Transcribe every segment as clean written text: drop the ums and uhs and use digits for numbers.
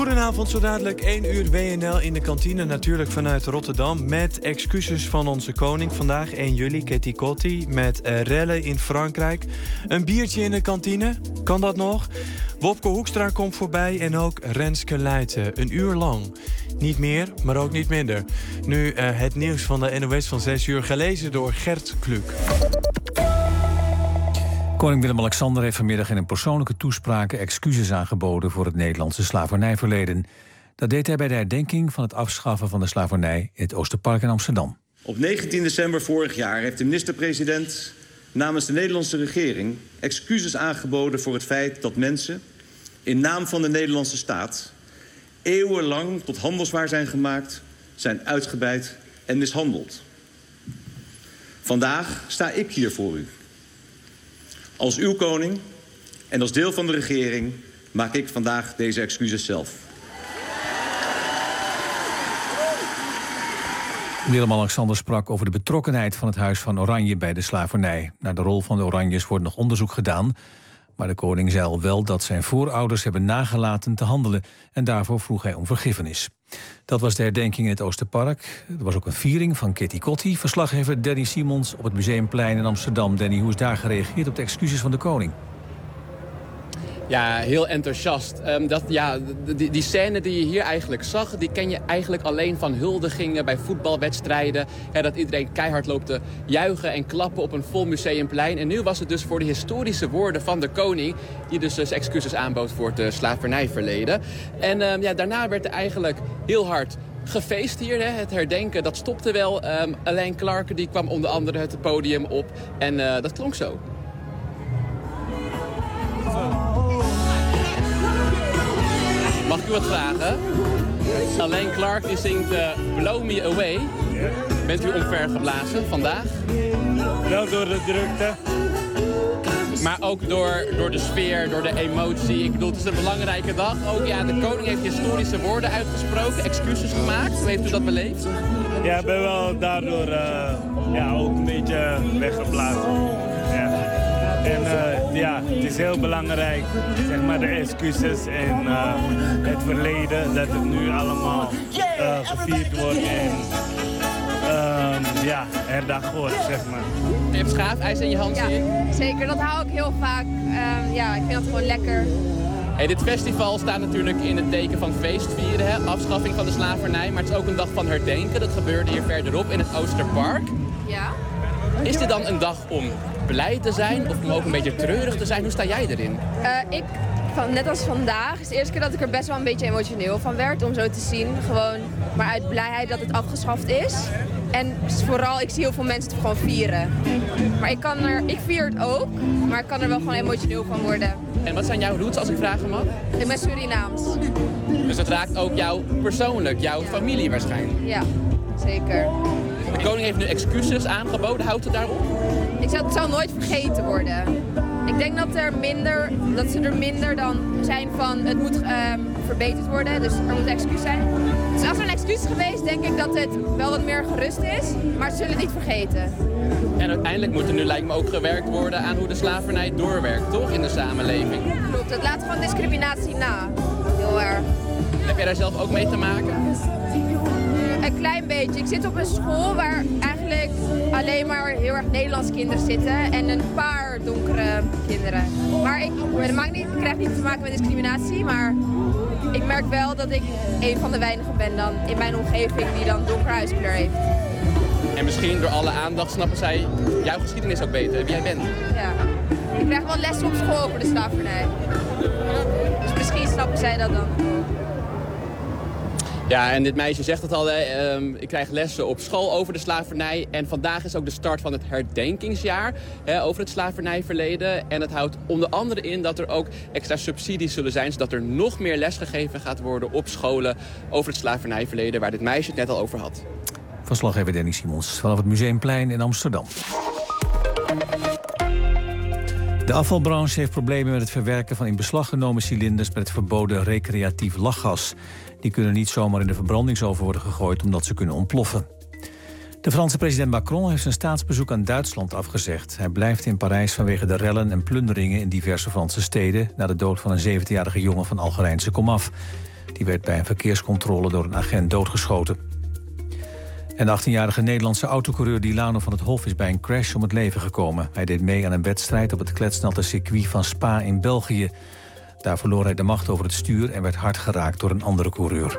Goedenavond, zo dadelijk 1 uur WNL in de kantine. Natuurlijk vanuit Rotterdam. Met excuses van onze koning. Vandaag 1 juli, Ketty Kotti. Met rellen in Frankrijk. Een biertje in de kantine. Kan dat nog? Wopke Hoekstra komt voorbij. En ook Renske Leijten. Een uur lang. Niet meer, maar ook niet minder. Nu het nieuws van de NOS van 6 uur. Gelezen door Gert Kluk. Koning Willem-Alexander heeft vanmiddag in een persoonlijke toespraak excuses aangeboden voor het Nederlandse slavernijverleden. Dat deed hij bij de herdenking van het afschaffen van de slavernij in het Oosterpark in Amsterdam. Op 19 december vorig jaar heeft de minister-president namens de Nederlandse regering excuses aangeboden voor het feit dat mensen in naam van de Nederlandse staat eeuwenlang tot handelswaar zijn gemaakt, zijn uitgebuit en mishandeld. Vandaag sta ik hier voor u. Als uw koning en als deel van de regering maak ik vandaag deze excuses zelf. Willem-Alexander sprak over de betrokkenheid van het Huis van Oranje bij de slavernij. Naar de rol van de Oranjes wordt nog onderzoek gedaan. Maar de koning zei al wel dat zijn voorouders hebben nagelaten te handelen. En daarvoor vroeg hij om vergiffenis. Dat was de herdenking in het Oosterpark. Er was ook een viering van Ketty Kotti. Verslaggever Danny Simons op het Museumplein in Amsterdam. Danny, hoe is daar gereageerd op de excuses van de koning? Ja, heel enthousiast. Die scène die je hier eigenlijk zag, die ken je eigenlijk alleen van huldigingen bij voetbalwedstrijden. Dat iedereen keihard loopt te juichen en klappen op een vol museumplein. En nu was het dus voor de historische woorden van de koning, die dus excuses aanbood voor het slavernijverleden. En daarna werd er eigenlijk heel hard gefeest hier. Het herdenken, dat stopte wel. Alain Clarke die kwam onder andere het podium op. En dat klonk zo. Mag ik u wat vragen? Alain Clarke die zingt Blow Me Away. Bent u omvergeblazen vandaag? Wel door de drukte. Maar ook door de sfeer, door de emotie. Ik bedoel, het is een belangrijke dag. Ook de koning heeft historische woorden uitgesproken, excuses gemaakt. Hoe heeft u dat beleefd? Ja, ik ben wel daardoor ook een beetje weggeblazen. Ja. En het is heel belangrijk, zeg maar, de excuses en het verleden, dat het nu allemaal gevierd wordt en herdacht wordt, zeg maar. Je hebt schaafijs in je hand, zie je? Zeker, dat hou ik heel vaak. Ik vind dat gewoon lekker. Hey, dit festival staat natuurlijk in het teken van feestvieren, hè? Afschaffing van de slavernij, maar het is ook een dag van herdenken. Dat gebeurde hier verderop in het Oosterpark. Ja. Is dit dan een dag om blij te zijn of om ook een beetje treurig te zijn? Hoe sta jij erin? Net als vandaag is de eerste keer dat ik er best wel een beetje emotioneel van werd. Om zo te zien, gewoon maar uit blijheid dat het afgeschaft is. En vooral, ik zie heel veel mensen het gewoon vieren. Maar ik vier het ook, maar ik kan er wel gewoon emotioneel van worden. En wat zijn jouw roots, als ik vragen mag? Ik ben Surinaams. Dus het raakt ook jou persoonlijk, jouw familie waarschijnlijk? Ja, zeker. De koning heeft nu excuses aangeboden, houdt het daarop? Het zal nooit vergeten worden. Ik denk dat ze er minder dan zijn van het moet verbeterd worden, dus er moet excuus zijn. Dus als er een excuus is geweest, denk ik dat het wel wat meer gerust is, maar ze zullen het niet vergeten. En uiteindelijk moet er nu, lijkt me, ook gewerkt worden aan hoe de slavernij doorwerkt, toch, in de samenleving? Klopt, het laat gewoon discriminatie na. Heel erg. Heb jij daar zelf ook mee te maken? Een klein beetje. Ik zit op een school waar eigenlijk alleen maar heel erg Nederlandse kinderen zitten en een paar donkere kinderen. Maar ik krijg niet te maken met discriminatie, maar ik merk wel dat ik een van de weinigen ben dan in mijn omgeving die dan donkere huidskleur heeft. En misschien door alle aandacht snappen zij jouw geschiedenis ook beter, wie jij bent. Ja. Ik krijg wel lessen op school over de slavernij. Dus misschien snappen zij dat dan. Ja, en dit meisje zegt het al, ik krijg lessen op school over de slavernij. En vandaag is ook de start van het herdenkingsjaar over het slavernijverleden. En het houdt onder andere in dat er ook extra subsidies zullen zijn, zodat er nog meer les gegeven gaat worden op scholen over het slavernijverleden, waar dit meisje het net al over had. Verslaggever Danny Simons vanaf het Museumplein in Amsterdam. De afvalbranche heeft problemen met het verwerken van in beslag genomen cilinders met het verboden recreatief lachgas. Die kunnen niet zomaar in de verbrandingsoven worden gegooid omdat ze kunnen ontploffen. De Franse president Macron heeft zijn staatsbezoek aan Duitsland afgezegd. Hij blijft in Parijs vanwege de rellen en plunderingen in diverse Franse steden na de dood van een 17-jarige jongen van Algerijnse komaf. Die werd bij een verkeerscontrole door een agent doodgeschoten. En de 18-jarige Nederlandse autocoureur Dilano van het Hof is bij een crash om het leven gekomen. Hij deed mee aan een wedstrijd op het kletsnatte circuit van Spa in België. Daar verloor hij de macht over het stuur en werd hard geraakt door een andere coureur.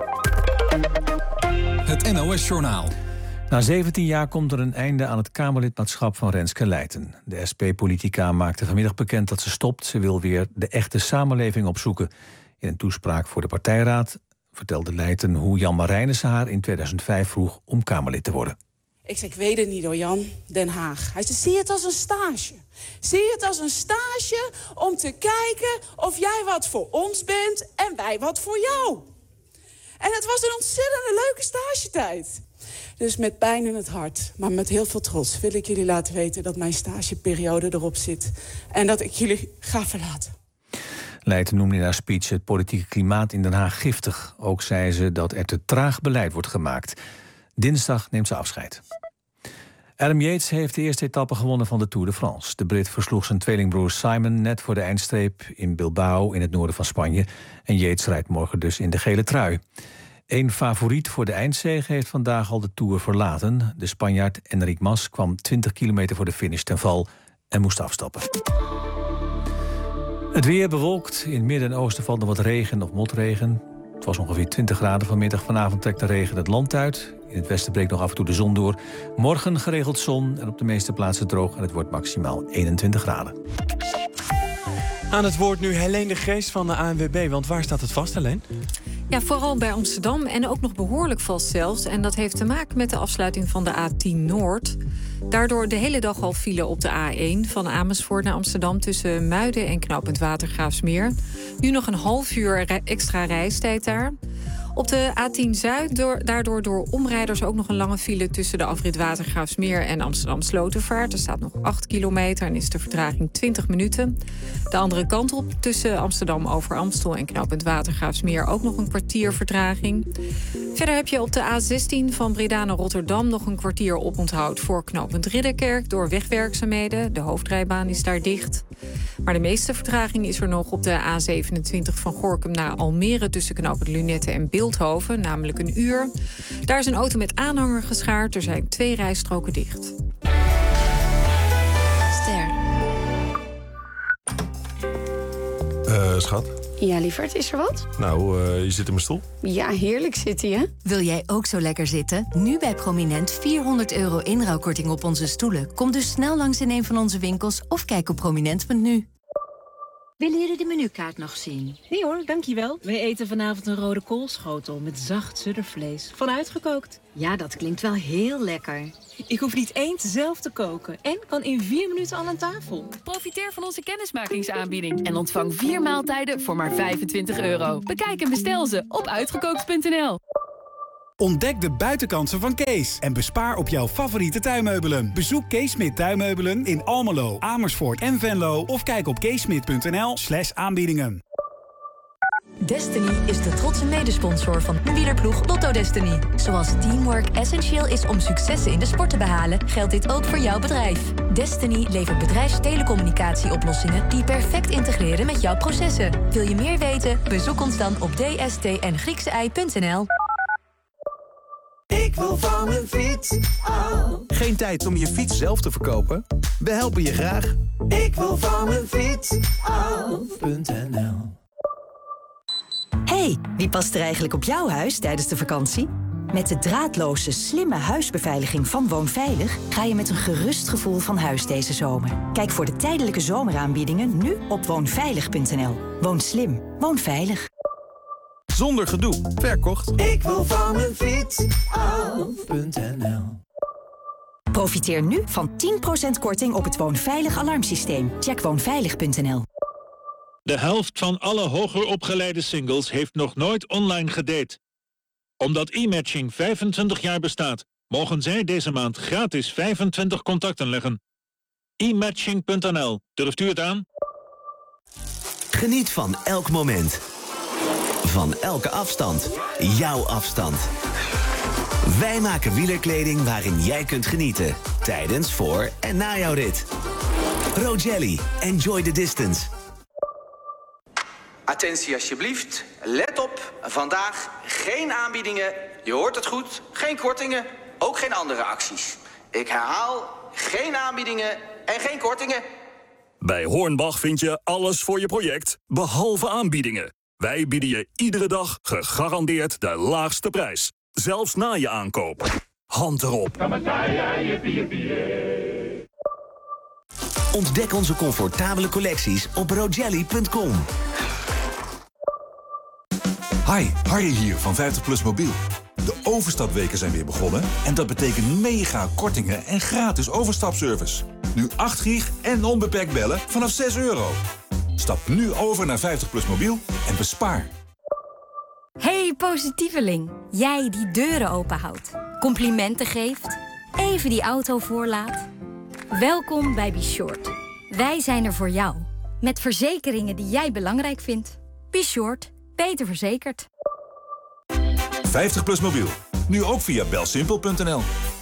Het NOS-journaal. Na 17 jaar komt er een einde aan het Kamerlidmaatschap van Renske Leijten. De SP-politica maakte vanmiddag bekend dat ze stopt. Ze wil weer de echte samenleving opzoeken. In een toespraak voor de partijraad vertelde Leijten hoe Jan Marijnissen haar in 2005 vroeg om Kamerlid te worden. Ik zei, ik weet het niet hoor, Jan, Den Haag. Hij zei, zie het als een stage. Zie het als een stage om te kijken of jij wat voor ons bent en wij wat voor jou. En het was een ontzettende leuke stagetijd. Dus met pijn in het hart, maar met heel veel trots wil ik jullie laten weten dat mijn stageperiode erop zit. En dat ik jullie ga verlaten. Leijten noemde in haar speech het politieke klimaat in Den Haag giftig. Ook zei ze dat er te traag beleid wordt gemaakt. Dinsdag neemt ze afscheid. Adam Yates heeft de eerste etappe gewonnen van de Tour de France. De Brit versloeg zijn tweelingbroer Simon net voor de eindstreep in Bilbao in het noorden van Spanje. En Yates rijdt morgen dus in de gele trui. Eén favoriet voor de eindzege heeft vandaag al de Tour verlaten. De Spanjaard Enric Mas kwam 20 kilometer voor de finish ten val en moest afstappen. Het weer bewolkt. In het midden en oosten valt nog wat regen of motregen. Het was ongeveer 20 graden vanmiddag. Vanavond trekt de regen het land uit. In het westen breekt nog af en toe de zon door. Morgen geregeld zon en op de meeste plaatsen droog. En het wordt maximaal 21 graden. Aan het woord nu Helene de Geest van de ANWB. Want waar staat het vast, Helene? Ja, vooral bij Amsterdam en ook nog behoorlijk vast zelfs. En dat heeft te maken met de afsluiting van de A10 Noord. Daardoor de hele dag al file op de A1 van Amersfoort naar Amsterdam tussen Muiden en knooppunt Watergraafsmeer. Nu nog een half uur extra reistijd daar. Op de A10 Zuid daardoor door omrijders ook nog een lange file tussen de afrit Watergraafsmeer en Amsterdam Slotervaart. Er staat nog 8 kilometer en is de vertraging 20 minuten. De andere kant op tussen Amsterdam over Amstel en knooppunt Watergraafsmeer ook nog een kwartier vertraging. Verder heb je op de A16 van Breda naar Rotterdam nog een kwartier oponthoud voor knooppunt Ridderkerk door wegwerkzaamheden. De hoofdrijbaan is daar dicht. Maar de meeste vertraging is er nog op de A27 van Gorinchem naar Almere tussen knooppunt Lunette en Bilthoven, namelijk een uur. Daar is een auto met aanhanger geschaard. Er zijn 2 rijstroken dicht. Ster. Schat? Ja, lieverd, is er wat? Nou, je zit in mijn stoel. Ja, heerlijk zit hij, hè? Wil jij ook zo lekker zitten? Nu bij Prominent €400 inruilkorting op onze stoelen. Kom dus snel langs in een van onze winkels of kijk op prominent.nu. Willen jullie de menukaart nog zien? Nee hoor, dankjewel. We eten vanavond een rode koolschotel met zacht suddervlees. Van uitgekookt. Ja, dat klinkt wel heel lekker. Ik hoef niet eens zelf te koken en kan in 4 minuten al aan tafel. Profiteer van onze kennismakingsaanbieding en ontvang 4 maaltijden voor maar €25. Bekijk en bestel ze op uitgekookt.nl. Ontdek de buitenkansen van Kees en bespaar op jouw favoriete tuinmeubelen. Bezoek Kees Smit Tuinmeubelen in Almelo, Amersfoort en Venlo of kijk op keesmit.nl/aanbiedingen. Destiny is de trotse medesponsor van wielerploeg Lotto Destiny. Zoals teamwork essentieel is om successen in de sport te behalen, geldt dit ook voor jouw bedrijf. Destiny levert bedrijfstelecommunicatieoplossingen die perfect integreren met jouw processen. Wil je meer weten? Bezoek ons dan op dstngriekseei.nl. Ik wil van mijn fiets af. Geen tijd om je fiets zelf te verkopen? We helpen je graag. Ik wil van mijn fiets af.nl. Hey, wie past er eigenlijk op jouw huis tijdens de vakantie? Met de draadloze, slimme huisbeveiliging van Woonveilig ga je met een gerust gevoel van huis deze zomer. Kijk voor de tijdelijke zomeraanbiedingen nu op woonveilig.nl. Woon slim, woon veilig. Zonder gedoe. Verkocht. Ik wil van mijn fiets af.nl. Profiteer nu van 10% korting op het Woonveilig alarmsysteem. Check woonveilig.nl. De helft van alle hoger opgeleide singles heeft nog nooit online gedate. Omdat e-matching 25 jaar bestaat, mogen zij deze maand gratis 25 contacten leggen. e-matching.nl. Durft u het aan? Geniet van elk moment. Van elke afstand. Jouw afstand. Wij maken wielerkleding waarin jij kunt genieten. Tijdens, voor en na jouw rit. Rogelli. Enjoy the distance. Attentie alsjeblieft. Let op, vandaag geen aanbiedingen. Je hoort het goed, geen kortingen, ook geen andere acties. Ik herhaal, geen aanbiedingen en geen kortingen. Bij Hornbach vind je alles voor je project, behalve aanbiedingen. Wij bieden je iedere dag gegarandeerd de laagste prijs. Zelfs na je aankoop. Hand erop. Ontdek onze comfortabele collecties op rogelli.com. Hi, Harry hier van 50PLUS Mobiel. De overstapweken zijn weer begonnen en dat betekent mega kortingen en gratis overstapservice. Nu 8 gig en onbeperkt bellen vanaf €6. Stap nu over naar 50PLUS Mobiel en bespaar. Hey positieveling, jij die deuren openhoudt, complimenten geeft, even die auto voorlaat. Welkom bij Be Short. Wij zijn er voor jou, met verzekeringen die jij belangrijk vindt. Be Short, beter verzekerd. 50PLUS Mobiel, nu ook via belsimpel.nl.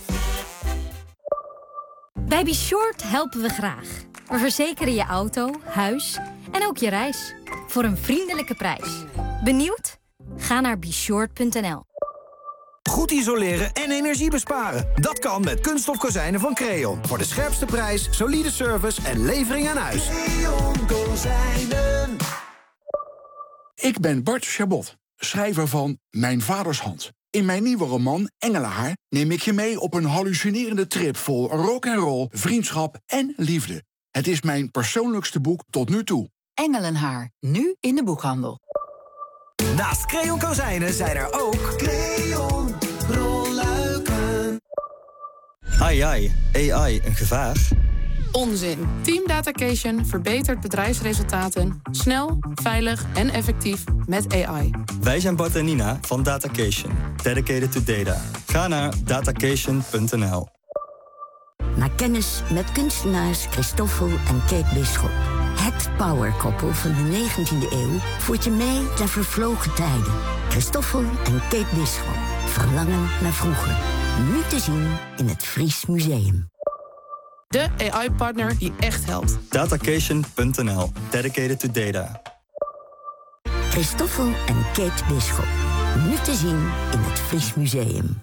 Bij Be Short helpen we graag. We verzekeren je auto, huis en ook je reis. Voor een vriendelijke prijs. Benieuwd? Ga naar beshort.nl. Goed isoleren en energie besparen. Dat kan met kunststof kozijnen van Creon. Voor de scherpste prijs, solide service en levering aan huis. Creon Kozijnen. Ik ben Bart Chabot, schrijver van Mijn Vaders Hand. In mijn nieuwe roman Engelenhaar neem ik je mee op een hallucinerende trip vol rock'n'roll, vriendschap en liefde. Het is mijn persoonlijkste boek tot nu toe. Engelenhaar, nu in de boekhandel. Naast Creon Kozijnen zijn er ook Creon rolluiken. AI, een gevaar? Onzin. Team Datacation verbetert bedrijfsresultaten snel, veilig en effectief met AI. Wij zijn Bart en Nina van Datacation. Dedicated to data. Ga naar datacation.nl. Maak kennis met kunstenaars Christoffel en Kate Bisschop. Het powerkoppel van de 19e eeuw voert je mee naar vervlogen tijden. Christoffel en Kate Bisschop. Verlangen naar vroeger. Nu te zien in het Fries Museum. De AI-partner die echt helpt. Datacation.nl. Dedicated to data. Christoffel en Kate Bisschop. Nu te zien in het Fries Museum.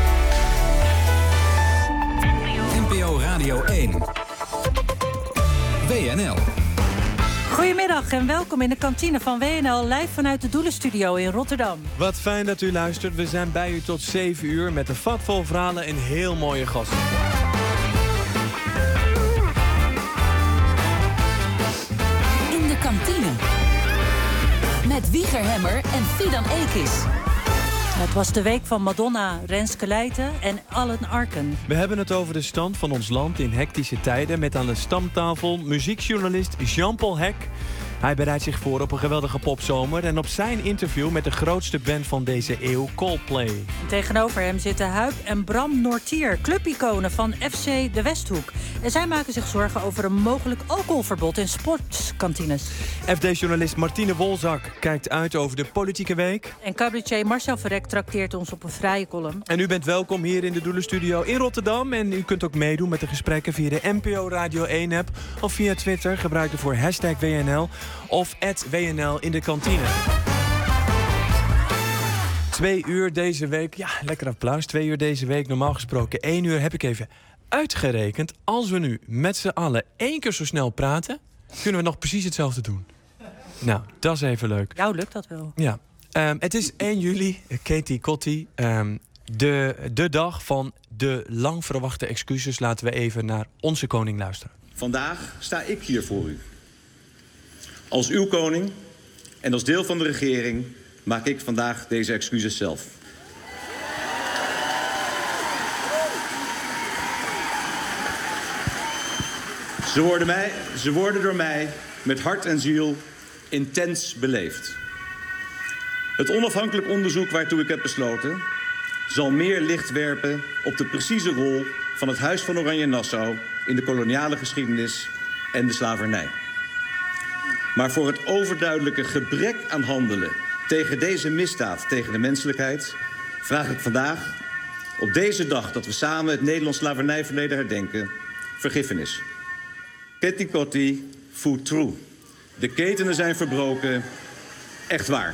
NPO Radio 1. WNL. Goedemiddag en welkom in de kantine van WNL, live vanuit de Doelenstudio in Rotterdam. Wat fijn dat u luistert. We zijn bij u tot 7 uur met een vat vol verhalen en heel mooie gasten. In de kantine. Met Wieger Hemmer en Fidan Ekis. Het was de week van Madonna, Renske Leijten en Allen Arken. We hebben het over de stand van ons land in hectische tijden met aan de stamtafel muziekjournalist Jean-Paul Hek. Hij bereidt zich voor op een geweldige popzomer en op zijn interview met de grootste band van deze eeuw, Coldplay. Tegenover hem zitten Huib en Bram Noortier, clubiconen van FC De Westhoek. En zij maken zich zorgen over een mogelijk alcoholverbod in sportkantines. FD-journalist Martine Wolzak kijkt uit over de politieke week. En cabaretier Marcel Verrek trakteert ons op een vrije column. En u bent welkom hier in de Doelenstudio in Rotterdam. En u kunt ook meedoen met de gesprekken via de NPO Radio 1-app of via Twitter. Gebruik ervoor #WNL of @WNL in de kantine. 2 uur deze week. Ja, lekker applaus. 2 uur deze week. Normaal gesproken 1 uur heb ik even uitgerekend. Als we nu met z'n allen 1 keer zo snel praten, kunnen we nog precies hetzelfde doen. Nou, dat is even leuk. Jou lukt dat wel. Ja. Het is 1 juli, Katie Kotti. De dag van de lang verwachte excuses. Laten we even naar onze koning luisteren. Vandaag sta ik hier voor u. Als uw koning en als deel van de regering maak ik vandaag deze excuses zelf. Ze worden door mij met hart en ziel intens beleefd. Het onafhankelijk onderzoek waartoe ik heb besloten zal meer licht werpen op de precieze rol van het Huis van Oranje-Nassau in de koloniale geschiedenis en de slavernij. Maar voor het overduidelijke gebrek aan handelen tegen deze misdaad tegen de menselijkheid vraag ik vandaag, op deze dag dat we samen het Nederlands slavernijverleden herdenken, vergiffenis. Katie Kotti, food true. De ketenen zijn verbroken, echt waar.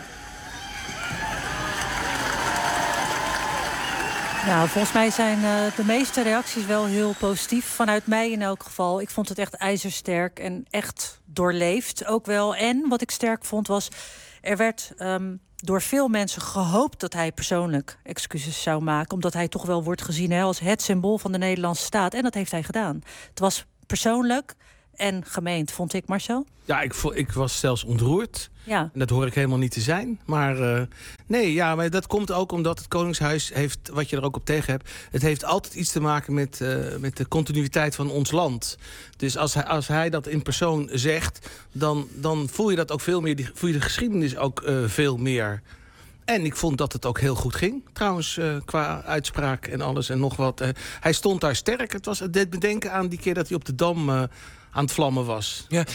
Nou, volgens mij zijn de meeste reacties wel heel positief. Vanuit mij in elk geval. Ik vond het echt ijzersterk en echt doorleefd ook wel. En wat ik sterk vond was, er werd door veel mensen gehoopt dat hij persoonlijk excuses zou maken. Omdat hij toch wel wordt gezien als het symbool van de Nederlandse staat. En dat heeft hij gedaan. Het was persoonlijk en gemeend, vond ik, Marcel. Ja, ik was zelfs ontroerd. Ja. En dat hoor ik helemaal niet te zijn. Maar maar dat komt ook omdat het Koningshuis heeft, wat je er ook op tegen hebt, het heeft altijd iets te maken met de continuïteit van ons land. Dus als hij dat in persoon zegt, dan voel je dat ook veel meer, voel je de geschiedenis ook veel meer. En ik vond dat het ook heel goed ging, trouwens, qua uitspraak en alles en nog wat. Hij stond daar sterk. Het deed bedenken aan die keer dat hij op de Dam aan het vlammen was. Ja.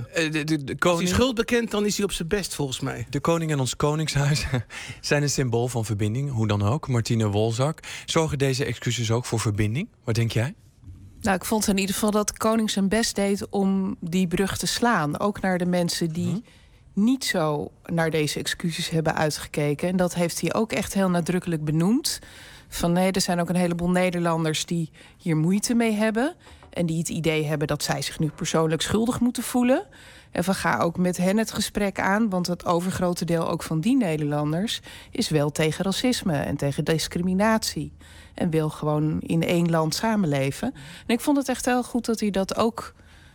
De koning... Als hij schuld bekent, dan is hij op zijn best, volgens mij. De koning en ons koningshuis zijn een symbool van verbinding, hoe dan ook. Martine Wolzak. Zorgen deze excuses ook voor verbinding? Wat denk jij? Nou, ik vond in ieder geval dat de koning zijn best deed om die brug te slaan. Ook naar de mensen die niet zo naar deze excuses hebben uitgekeken. En dat heeft hij ook echt heel nadrukkelijk benoemd. Van nee, er zijn ook een heleboel Nederlanders die hier moeite mee hebben. En die het idee hebben dat zij zich nu persoonlijk schuldig moeten voelen. En van ga ook met hen het gesprek aan. Want het overgrote deel ook van die Nederlanders is wel tegen racisme en tegen discriminatie. En wil gewoon in één land samenleven. En ik vond het echt heel goed dat hij dat ook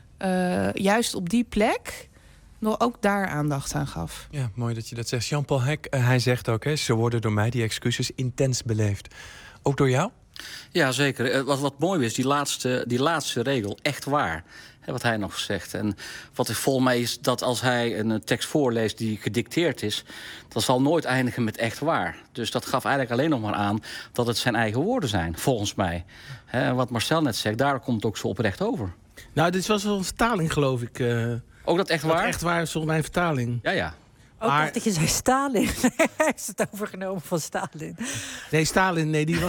juist op die plek nog ook daar aandacht aan gaf. Ja, mooi dat je dat zegt. Jean-Paul Hek, hij zegt ook, ze worden door mij, die excuses, intens beleefd. Ook door jou? Ja, zeker. Wat mooi is, die laatste regel, echt waar. Wat hij nog zegt. En wat ik volgens mij is dat als hij een tekst voorleest die gedicteerd is, dat zal nooit eindigen met echt waar. Dus dat gaf eigenlijk alleen nog maar aan dat het zijn eigen woorden zijn, volgens mij. En wat Marcel net zegt, daar komt het ook zo oprecht over. Nou, dit was wel een vertaling, geloof ik. Ook dat echt waar? Dat echt waar is volgens mij een vertaling. Ja. Ook dacht dat je zei Stalin. Hij is het overgenomen van Stalin. Nee, Stalin, nee, die was...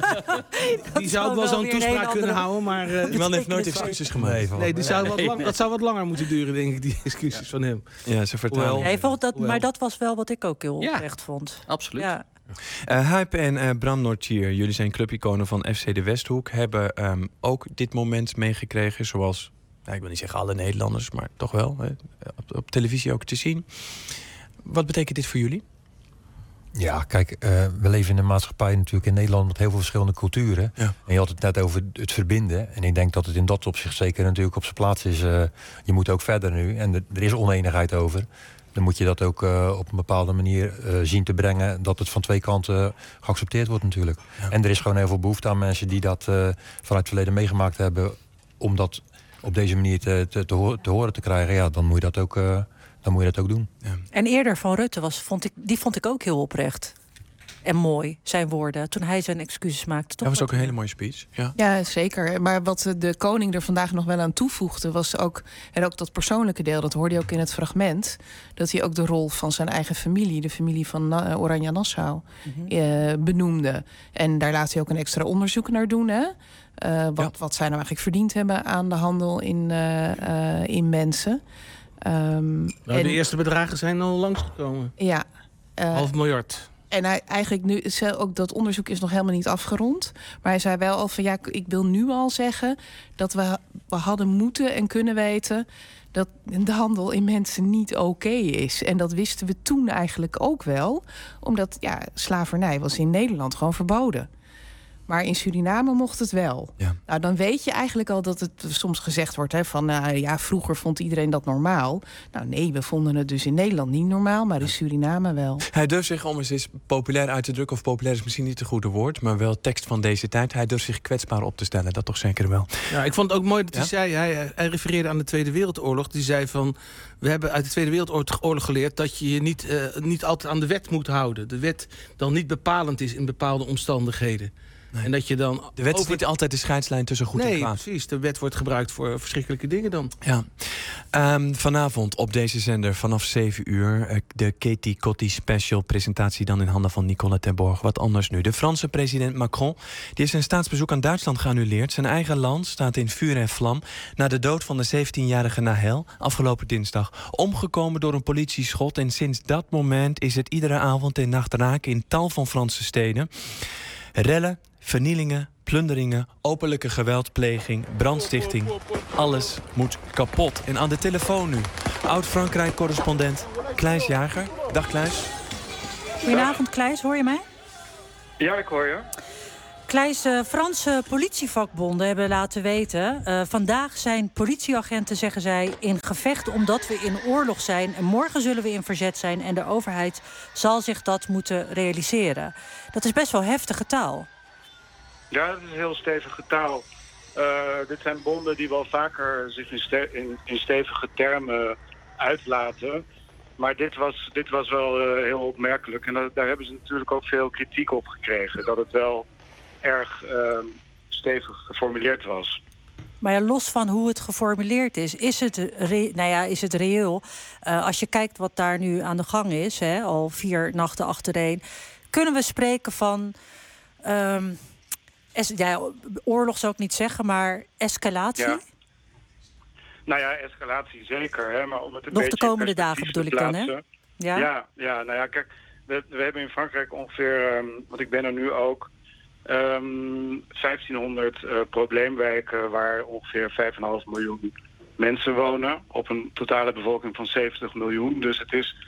die zou ook wel zo'n toespraak kunnen houden, maar... die man heeft nooit excuses gemaakt. Nee, dat zou wat langer moeten duren, denk ik, die excuses van hem. Ja, ze vertellen. Maar dat was wel wat ik ook heel oprecht vond. Absoluut. Ja. Huip en Bram Nortier, jullie zijn clubiconen van FC de Westhoek, hebben ook dit moment meegekregen, zoals, ik wil niet zeggen alle Nederlanders, maar toch wel, op televisie ook te zien. Wat betekent dit voor jullie? Ja, kijk, we leven in een maatschappij natuurlijk in Nederland met heel veel verschillende culturen. Ja. En je had het net over het verbinden. En ik denk dat het in dat opzicht zeker natuurlijk op zijn plaats is. Je moet ook verder nu. En er is oneenigheid over. Dan moet je dat ook op een bepaalde manier zien te brengen, dat het van twee kanten geaccepteerd wordt natuurlijk. Ja. En er is gewoon heel veel behoefte aan mensen die dat vanuit het verleden meegemaakt hebben, om dat op deze manier te horen te krijgen. Ja, dan moet je dat ook doen. Ja. En eerder van Rutte vond ik ook heel oprecht. En mooi, zijn woorden, toen hij zijn excuses maakte. Dat was ook een hele mooie speech. Ja, zeker. Maar wat de koning er vandaag nog wel aan toevoegde, was ook, en ook dat persoonlijke deel, dat hoorde je ook in het fragment, dat hij ook de rol van zijn eigen familie, de familie van Oranje-Nassau, benoemde. En daar laat hij ook een extra onderzoek naar doen, hè? Wat zij nou eigenlijk verdiend hebben aan de handel in mensen. De eerste bedragen zijn al langsgekomen. Ja. 500.000. En hij eigenlijk nu, ook dat onderzoek is nog helemaal niet afgerond. Maar hij zei wel al van ik wil nu al zeggen dat we hadden moeten en kunnen weten dat de handel in mensen niet oké is. En dat wisten we toen eigenlijk ook wel. Omdat slavernij was in Nederland gewoon verboden. Maar in Suriname mocht het wel. Ja. Nou, dan weet je eigenlijk al dat het soms gezegd wordt, hè, van vroeger vond iedereen dat normaal. Nou nee, we vonden het dus in Nederland niet normaal, maar in Suriname wel. Hij durft zich, om eens populair uit te drukken, of populair is misschien niet het goede woord, maar wel tekst van deze tijd. Hij durft zich kwetsbaar op te stellen, dat toch zeker wel. Ja, ik vond het ook mooi dat hij zei, hij refereerde aan de Tweede Wereldoorlog. Die zei van, we hebben uit de Tweede Wereldoorlog geleerd dat je je niet altijd aan de wet moet houden. De wet dan niet bepalend is in bepaalde omstandigheden. Nee. En dat je dan de wet is niet altijd de scheidslijn tussen goed en kwaad. Precies. De wet wordt gebruikt voor verschrikkelijke dingen dan. Ja. Vanavond op deze zender vanaf 7 uur... de Katie Coty Special presentatie dan in handen van Nicolas Terborg. Wat anders nu. De Franse president Macron die heeft zijn staatsbezoek aan Duitsland geannuleerd. Zijn eigen land staat in vuur en vlam... na de dood van de 17-jarige Nahel afgelopen dinsdag. Omgekomen door een politieschot. En sinds dat moment is het iedere avond en nacht raken... in tal van Franse steden. Rellen, vernielingen, plunderingen, openlijke geweldpleging, brandstichting. Alles moet kapot. En aan de telefoon nu, oud-Frankrijk-correspondent Kleis Jager. Dag Kleis. Goedenavond Kleis, hoor je mij? Ja, ik hoor je. Kleis, Franse politievakbonden hebben laten weten... vandaag zijn politieagenten, zeggen zij, in gevecht omdat we in oorlog zijn... en morgen zullen we in verzet zijn en de overheid zal zich dat moeten realiseren. Dat is best wel heftige taal. Ja, dat is een heel stevige taal. Dit zijn bonden die wel vaker zich in stevige termen uitlaten. Maar dit was wel heel opmerkelijk. En daar hebben ze natuurlijk ook veel kritiek op gekregen. Dat het wel erg stevig geformuleerd was. Maar ja, los van hoe het geformuleerd is het reëel? Als je kijkt wat daar nu aan de gang is, al 4 nachten achtereen... kunnen we spreken van... oorlog zou ik niet zeggen, maar escalatie? Ja. Nou ja, escalatie zeker. Hè, maar om het een nog beetje de komende dagen bedoel ik dan, hè? Ja, nou ja, kijk, we hebben in Frankrijk ongeveer, want ik ben er nu ook... 1500 probleemwijken waar ongeveer 5,5 miljoen mensen wonen... op een totale bevolking van 70 miljoen. Dus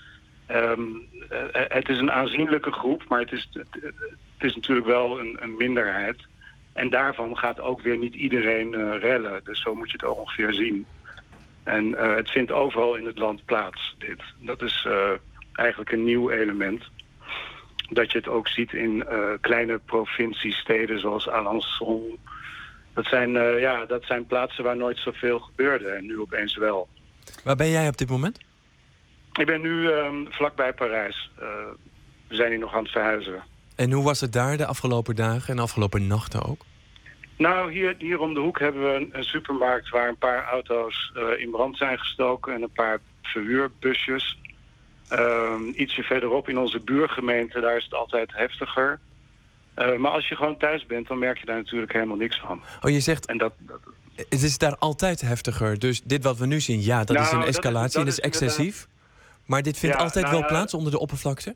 het is een aanzienlijke groep, maar het is natuurlijk wel een minderheid. En daarvan gaat ook weer niet iedereen rellen. Dus zo moet je het ook ongeveer zien. En het vindt overal in het land plaats, dit. Dat is eigenlijk een nieuw element. Dat je het ook ziet in kleine provinciesteden zoals Alençon. Dat zijn plaatsen waar nooit zoveel gebeurde en nu opeens wel. Waar ben jij op dit moment? Ik ben nu vlakbij Parijs. We zijn hier nog aan het verhuizen. En hoe was het daar de afgelopen dagen en de afgelopen nachten ook? Nou, hier om de hoek hebben we een supermarkt waar een paar auto's in brand zijn gestoken en een paar verhuurbusjes. Ietsje verderop in onze buurgemeente, daar is het altijd heftiger. Maar als je gewoon thuis bent, dan merk je daar natuurlijk helemaal niks van. Oh, je zegt, en het is daar altijd heftiger. Dus dit wat we nu zien, ja, dat is een escalatie en dat is excessief. Maar dit vindt altijd wel plaats onder de oppervlakte?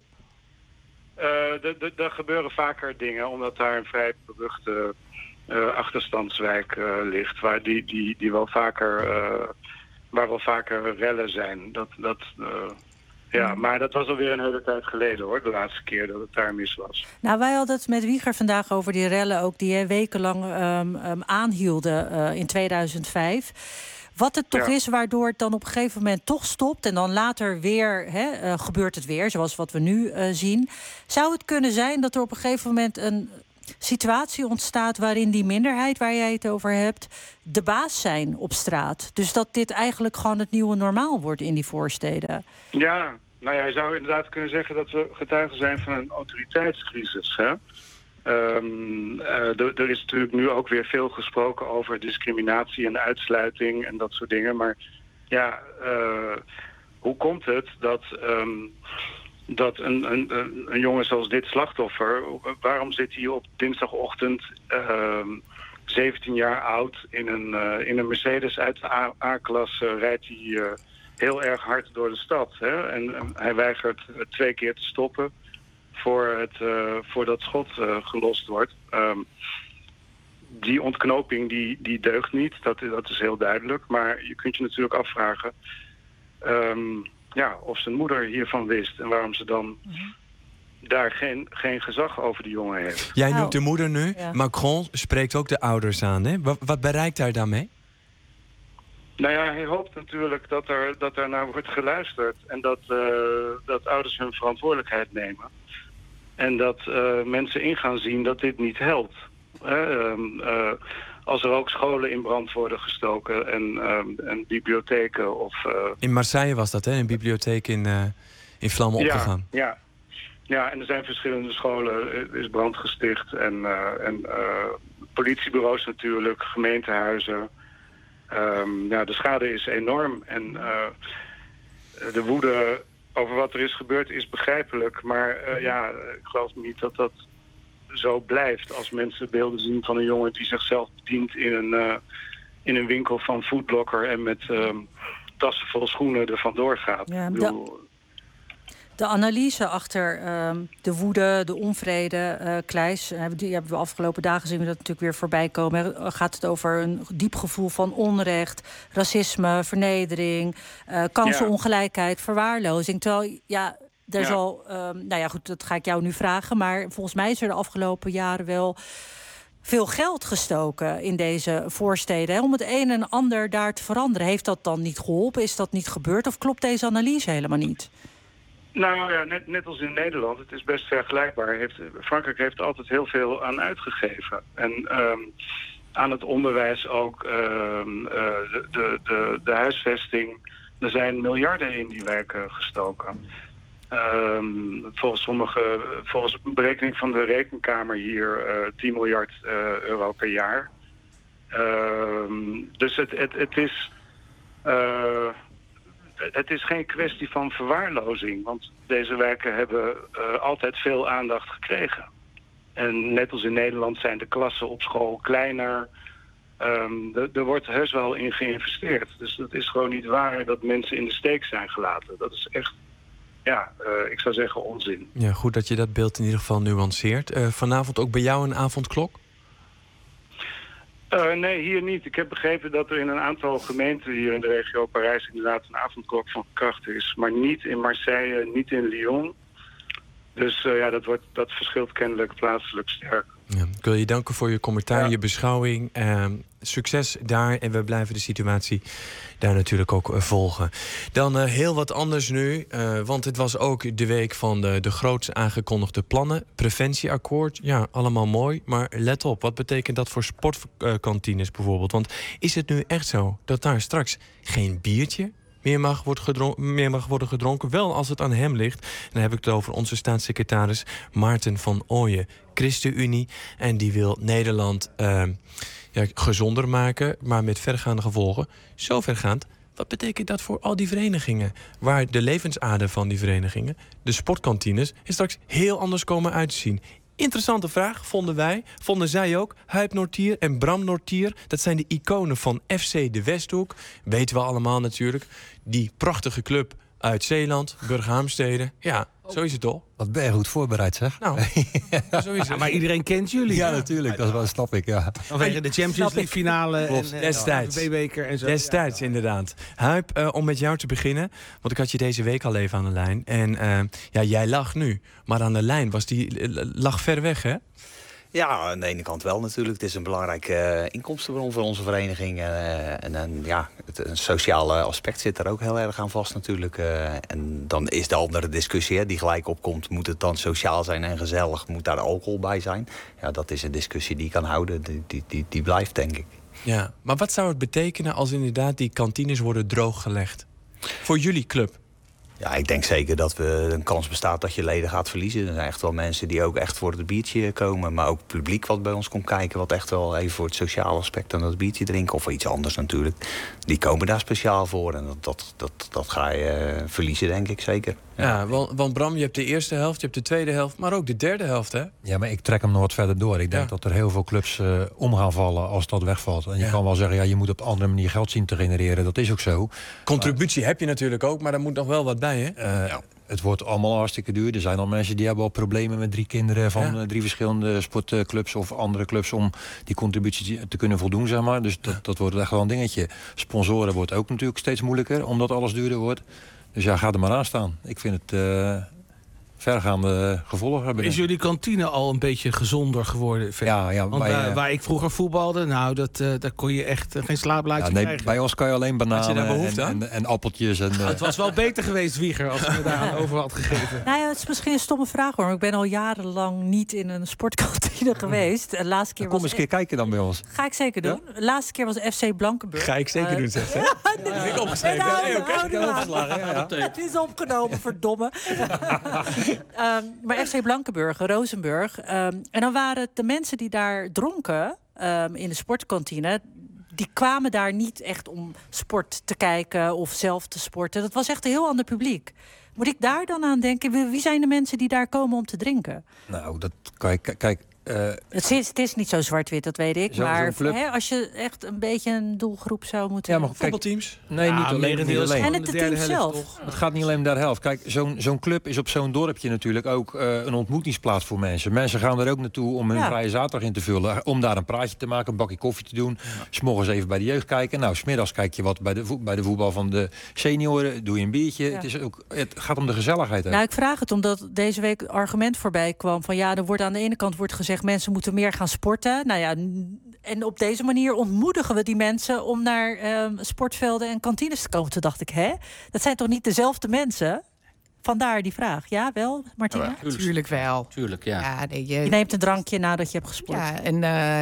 Er gebeuren vaker dingen, omdat daar een vrij beruchte achterstandswijk ligt, waar die wel vaker, waar wel vaker rellen zijn. Maar dat was alweer een hele tijd geleden, hoor, de laatste keer dat het daar mis was. Nou, wij hadden het met Wieger vandaag over die rellen ook die wekenlang aanhielden in 2005. Wat het toch is waardoor het dan op een gegeven moment toch stopt... en dan later weer gebeurt het weer, zoals wat we nu zien. Zou het kunnen zijn dat er op een gegeven moment een situatie ontstaat... waarin die minderheid waar jij het over hebt de baas zijn op straat? Dus dat dit eigenlijk gewoon het nieuwe normaal wordt in die voorsteden? Ja, nou ja, je zou inderdaad kunnen zeggen dat we getuigen zijn van een autoriteitscrisis, hè? Er is natuurlijk nu ook weer veel gesproken over discriminatie en uitsluiting en dat soort dingen. Maar ja, hoe komt het dat een jongen zoals dit slachtoffer, waarom zit hij op dinsdagochtend 17 jaar oud in een Mercedes uit de A-klasse, rijdt hij heel erg hard door de stad. Hè? En hij weigert 2 keer te stoppen voordat schot gelost wordt. Die ontknoping die deugt niet, dat is heel duidelijk. Maar je kunt je natuurlijk afvragen of zijn moeder hiervan wist en waarom ze dan daar geen gezag over die jongen heeft. Jij noemt de moeder nu. Ja. Macron spreekt ook de ouders aan. Hè? Wat bereikt hij daarmee? Nou ja, hij hoopt natuurlijk dat er naar wordt geluisterd en dat ouders hun verantwoordelijkheid nemen. En dat mensen in gaan zien dat dit niet helpt. Als er ook scholen in brand worden gestoken en bibliotheken of... In Marseille was dat, hè? Een bibliotheek in vlammen opgegaan. Ja. Ja, en er zijn verschillende scholen. Er is brand gesticht en politiebureaus natuurlijk, gemeentehuizen. De schade is enorm. En de woede over wat er is gebeurd is begrijpelijk. Maar ik geloof niet dat dat zo blijft als mensen beelden zien van een jongen die zichzelf bedient in een winkel van Foodlocker en met tassen vol schoenen er vandoor gaat. Ja, de analyse achter de woede, de onvrede, Kleis, die hebben we afgelopen dagen zien we dat natuurlijk weer voorbij komen. Gaat het over een diep gevoel van onrecht, racisme, vernedering, kansenongelijkheid, verwaarlozing. Terwijl, zal, goed, dat ga ik jou nu vragen, maar volgens mij is er de afgelopen jaren wel veel geld gestoken in deze voorsteden, om het een en ander daar te veranderen. Heeft dat dan niet geholpen? Is dat niet gebeurd? Of klopt deze analyse helemaal niet? Nou ja, net als in Nederland, het is best vergelijkbaar. Frankrijk heeft altijd heel veel aan uitgegeven. En aan het onderwijs ook, de huisvesting. Er zijn miljarden in die wijken gestoken. Volgens een berekening van de Rekenkamer hier 10 miljard euro per jaar. Dus het is geen kwestie van verwaarlozing, want deze wijken hebben altijd veel aandacht gekregen. En net als in Nederland zijn de klassen op school kleiner. Er wordt heus wel in geïnvesteerd. Dus dat is gewoon niet waar dat mensen in de steek zijn gelaten. Dat is echt, ik zou zeggen onzin. Ja, goed dat je dat beeld in ieder geval nuanceert. Vanavond ook bij jou een avondklok? Nee, hier niet. Ik heb begrepen dat er in een aantal gemeenten hier in de regio Parijs inderdaad een avondklok van kracht is. Maar niet in Marseille, niet in Lyon. Dus dat verschilt kennelijk plaatselijk sterk. Ja, ik wil je danken voor je commentaar, je beschouwing. Succes daar en we blijven de situatie daar natuurlijk ook volgen. Dan heel wat anders nu, want het was ook de week van de grootste aangekondigde plannen. Preventieakkoord, ja, allemaal mooi. Maar let op, wat betekent dat voor sportkantines bijvoorbeeld? Want is het nu echt zo dat daar straks geen biertje meer mag worden gedronken? Wel als het aan hem ligt. En dan heb ik het over onze staatssecretaris Maarten van Ooyen, ChristenUnie. En die wil Nederland gezonder maken, maar met vergaande gevolgen. Zo vergaand. Wat betekent dat voor al die verenigingen? Waar de levensader van die verenigingen, de sportkantines, er straks heel anders komen uit te zien. Interessante vraag, vonden zij ook. Huib Nortier en Bram Nortier, dat zijn de iconen van FC de Westhoek. Weten we allemaal natuurlijk. Die prachtige club uit Zeeland, Burghaamstede. Ja, zo is het toch? Wat ben je goed voorbereid, zeg. Nou, zo is het. Maar iedereen kent jullie. Ja, natuurlijk. Dat snap ik, ja. Vanwege de Champions League finale en destijds. de B-beker en zo. Destijds, inderdaad. Huib, om met jou te beginnen. Want ik had je deze week al even aan de lijn. En jij lag nu. Maar aan de lijn lag ver weg, hè? Ja, aan de ene kant wel natuurlijk. Het is een belangrijke inkomstenbron voor onze vereniging. Het sociale aspect zit er ook heel erg aan vast natuurlijk. En dan is de andere discussie die gelijk opkomt. Moet het dan sociaal zijn en gezellig? Moet daar alcohol bij zijn? Ja, dat is een discussie die kan houden. Die blijft, denk ik. Ja, maar wat zou het betekenen als inderdaad die kantines worden drooggelegd? Voor jullie club? Ja, ik denk zeker dat een kans bestaat dat je leden gaat verliezen. Er zijn echt wel mensen die ook echt voor het biertje komen. Maar ook publiek wat bij ons komt kijken. Wat echt wel even voor het sociale aspect aan dat biertje drinken. Of voor iets anders natuurlijk. Die komen daar speciaal voor. En dat ga je verliezen, denk ik zeker. Ja, want Bram, je hebt de eerste helft, je hebt de tweede helft. Maar ook de derde helft, hè? Ja, maar ik trek hem nog wat verder door. Ik denk dat er heel veel clubs om gaan vallen als dat wegvalt. En je kan wel zeggen, je moet op een andere manier geld zien te genereren. Dat is ook zo. Contributie heb je natuurlijk ook, maar daar moet nog wel wat bij, hè? Het wordt allemaal hartstikke duur. Er zijn al mensen die hebben al problemen met 3 kinderen van 3 verschillende sportclubs of andere clubs om die contributie te kunnen voldoen, zeg maar. Dus dat wordt echt wel een dingetje. Sponsoren wordt ook natuurlijk steeds moeilijker, omdat alles duurder wordt. Dus ja, ga er maar aan staan. Ik vind het vergaande gevolgen hebben. Is jullie kantine al een beetje gezonder geworden? Ja. Want waar ik vroeger voetbalde, daar kon je echt geen slaapblaadje krijgen. Bij ons kan je alleen bananen en appeltjes. Het was wel beter geweest, Wieger, als je me daar aan over had gegeven. Nou ja, het is misschien een stomme vraag, hoor. Ik ben al jarenlang niet in een sportkantine geweest. De laatste keer kom eens een keer kijken dan bij ons. Ga ik zeker doen. De laatste keer was FC Blankenburg. Ga ik zeker doen, zeg. Het is opgenomen, verdomme. Maar FC Blankenburg, Rozenburg. En dan waren het de mensen die daar dronken in de sportkantine. Die kwamen daar niet echt om sport te kijken of zelf te sporten. Dat was echt een heel ander publiek. Moet ik daar dan aan denken? Wie zijn de mensen die daar komen om te drinken? Nou, dat kijk. Het is niet zo zwart-wit, dat weet ik. Maar als je echt een beetje een doelgroep zou moeten... Ja, maar voetbalteams? Nee, niet alleen. En het team zelf. Het gaat niet alleen om de helft. Kijk, zo'n club is op zo'n dorpje natuurlijk ook een ontmoetingsplaats voor mensen. Mensen gaan er ook naartoe om hun vrije zaterdag in te vullen. Om daar een praatje te maken, een bakje koffie te doen. 's Morgens even bij de jeugd kijken. Nou, 's middags kijk je wat bij de voetbal van de senioren. Doe je een biertje. Ja. Het gaat om de gezelligheid. Nou, ik vraag het omdat deze week het argument voorbij kwam van er wordt aan de ene kant gezegd mensen moeten meer gaan sporten. Nou ja, en op deze manier ontmoedigen we die mensen om naar sportvelden en kantines te komen. Toen dacht ik, dat zijn toch niet dezelfde mensen? Vandaar die vraag. Ja, wel, Martina? Ja, tuurlijk wel. Tuurlijk, ja. Nee, je neemt een drankje nadat je hebt gesport. Ja, en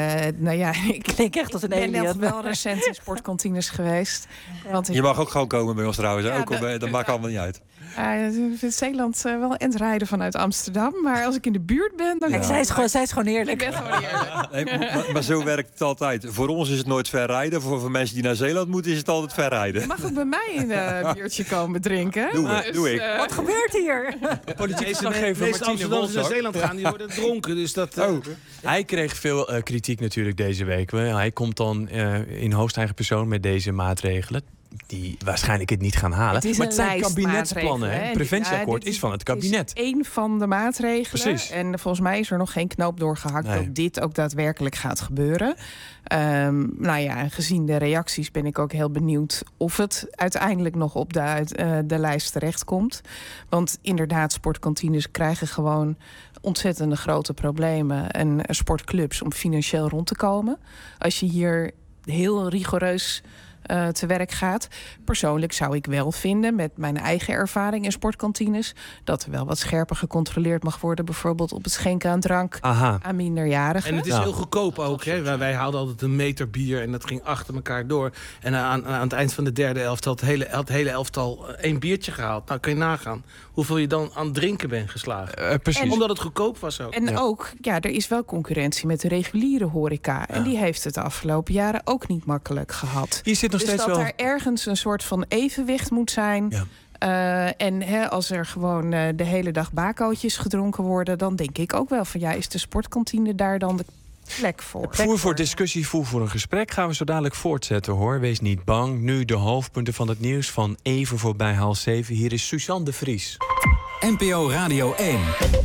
ik klink echt als een alien. ben wel recent in sportkantines geweest. Want je mag ook gewoon komen bij ons trouwens. Dat maakt allemaal niet uit. Ik vind Zeeland wel rijden vanuit Amsterdam. Maar als ik in de buurt ben... dan zij is gewoon eerlijk. Ik ben gewoon eerlijk. Nee, maar zo werkt het altijd. Voor ons is het nooit ver rijden. Voor mensen die naar Zeeland moeten is het altijd ver rijden. Je mag ook bij mij een biertje komen drinken. Doe ik. Wat gebeurt hier? Politieke verslaggever Martine Amsterdamse naar Zeeland gaan, die worden dronken. Dus dat, Hij kreeg veel kritiek natuurlijk deze week. Hij komt dan in hoogst eigen persoon met deze maatregelen. Die waarschijnlijk het niet gaan halen. Maar het zijn kabinetsplannen. Het preventieakkoord is van het kabinet. Het is één van de maatregelen. Precies. En volgens mij is er nog geen knoop doorgehakt dat dit ook daadwerkelijk gaat gebeuren. Gezien de reacties ben ik ook heel benieuwd of het uiteindelijk nog op de lijst terechtkomt. Want inderdaad, sportkantines krijgen gewoon ontzettende grote problemen. En sportclubs om financieel rond te komen. Als je hier heel rigoureus te werk gaat. Persoonlijk zou ik wel vinden, met mijn eigen ervaring in sportkantines, dat er wel wat scherper gecontroleerd mag worden, bijvoorbeeld op het schenken aan drank aan minderjarigen. En het is heel goedkoop ook. Wij haalden altijd een meter bier en dat ging achter elkaar door. En aan het eind van de derde helft had het hele elftal 1 biertje gehaald. Nou, kun je nagaan hoeveel je dan aan het drinken bent geslagen. Precies. Omdat het goedkoop was ook. En ook, er is wel concurrentie met de reguliere horeca. En die heeft het de afgelopen jaren ook niet makkelijk gehad. Hier zit nog dus steeds dat wel er ergens een soort van evenwicht moet zijn. Ja. Als er gewoon de hele dag bakootjes gedronken worden, dan denk ik ook wel van is de sportkantine daar dan de plek voor? Voer voor discussie, voer voor een gesprek gaan we zo dadelijk voortzetten, hoor. Wees niet bang. Nu de hoofdpunten van het nieuws van even voorbij 6:30. Hier is Suzanne de Vries. NPO Radio 1.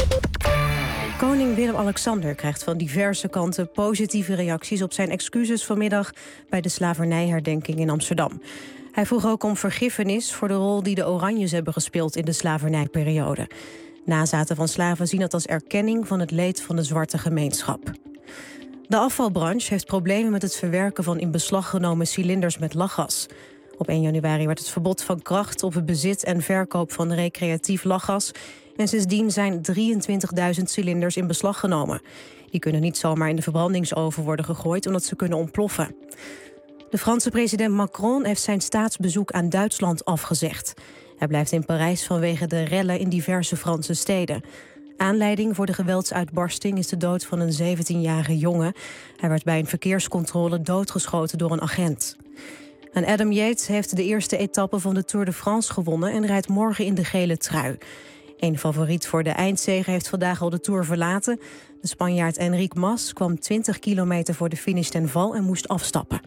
Koning Willem-Alexander krijgt van diverse kanten positieve reacties op zijn excuses vanmiddag bij de slavernijherdenking in Amsterdam. Hij vroeg ook om vergiffenis voor de rol die de Oranjes hebben gespeeld in de slavernijperiode. Nazaten van slaven zien dat als erkenning van het leed van de zwarte gemeenschap. De afvalbranche heeft problemen met het verwerken van in beslag genomen cilinders met lachgas. Op 1 januari werd het verbod van kracht op het bezit en verkoop van recreatief lachgas. En sindsdien zijn 23.000 cilinders in beslag genomen. Die kunnen niet zomaar in de verbrandingsoven worden gegooid, omdat ze kunnen ontploffen. De Franse president Macron heeft zijn staatsbezoek aan Duitsland afgezegd. Hij blijft in Parijs vanwege de rellen in diverse Franse steden. Aanleiding voor de geweldsuitbarsting is de dood van een 17-jarige jongen. Hij werd bij een verkeerscontrole doodgeschoten door een agent. En Adam Yates heeft de eerste etappe van de Tour de France gewonnen en rijdt morgen in de gele trui. Een favoriet voor de eindzege heeft vandaag al de Tour verlaten. De Spanjaard Enric Mas kwam 20 kilometer voor de finish ten val en moest afstappen.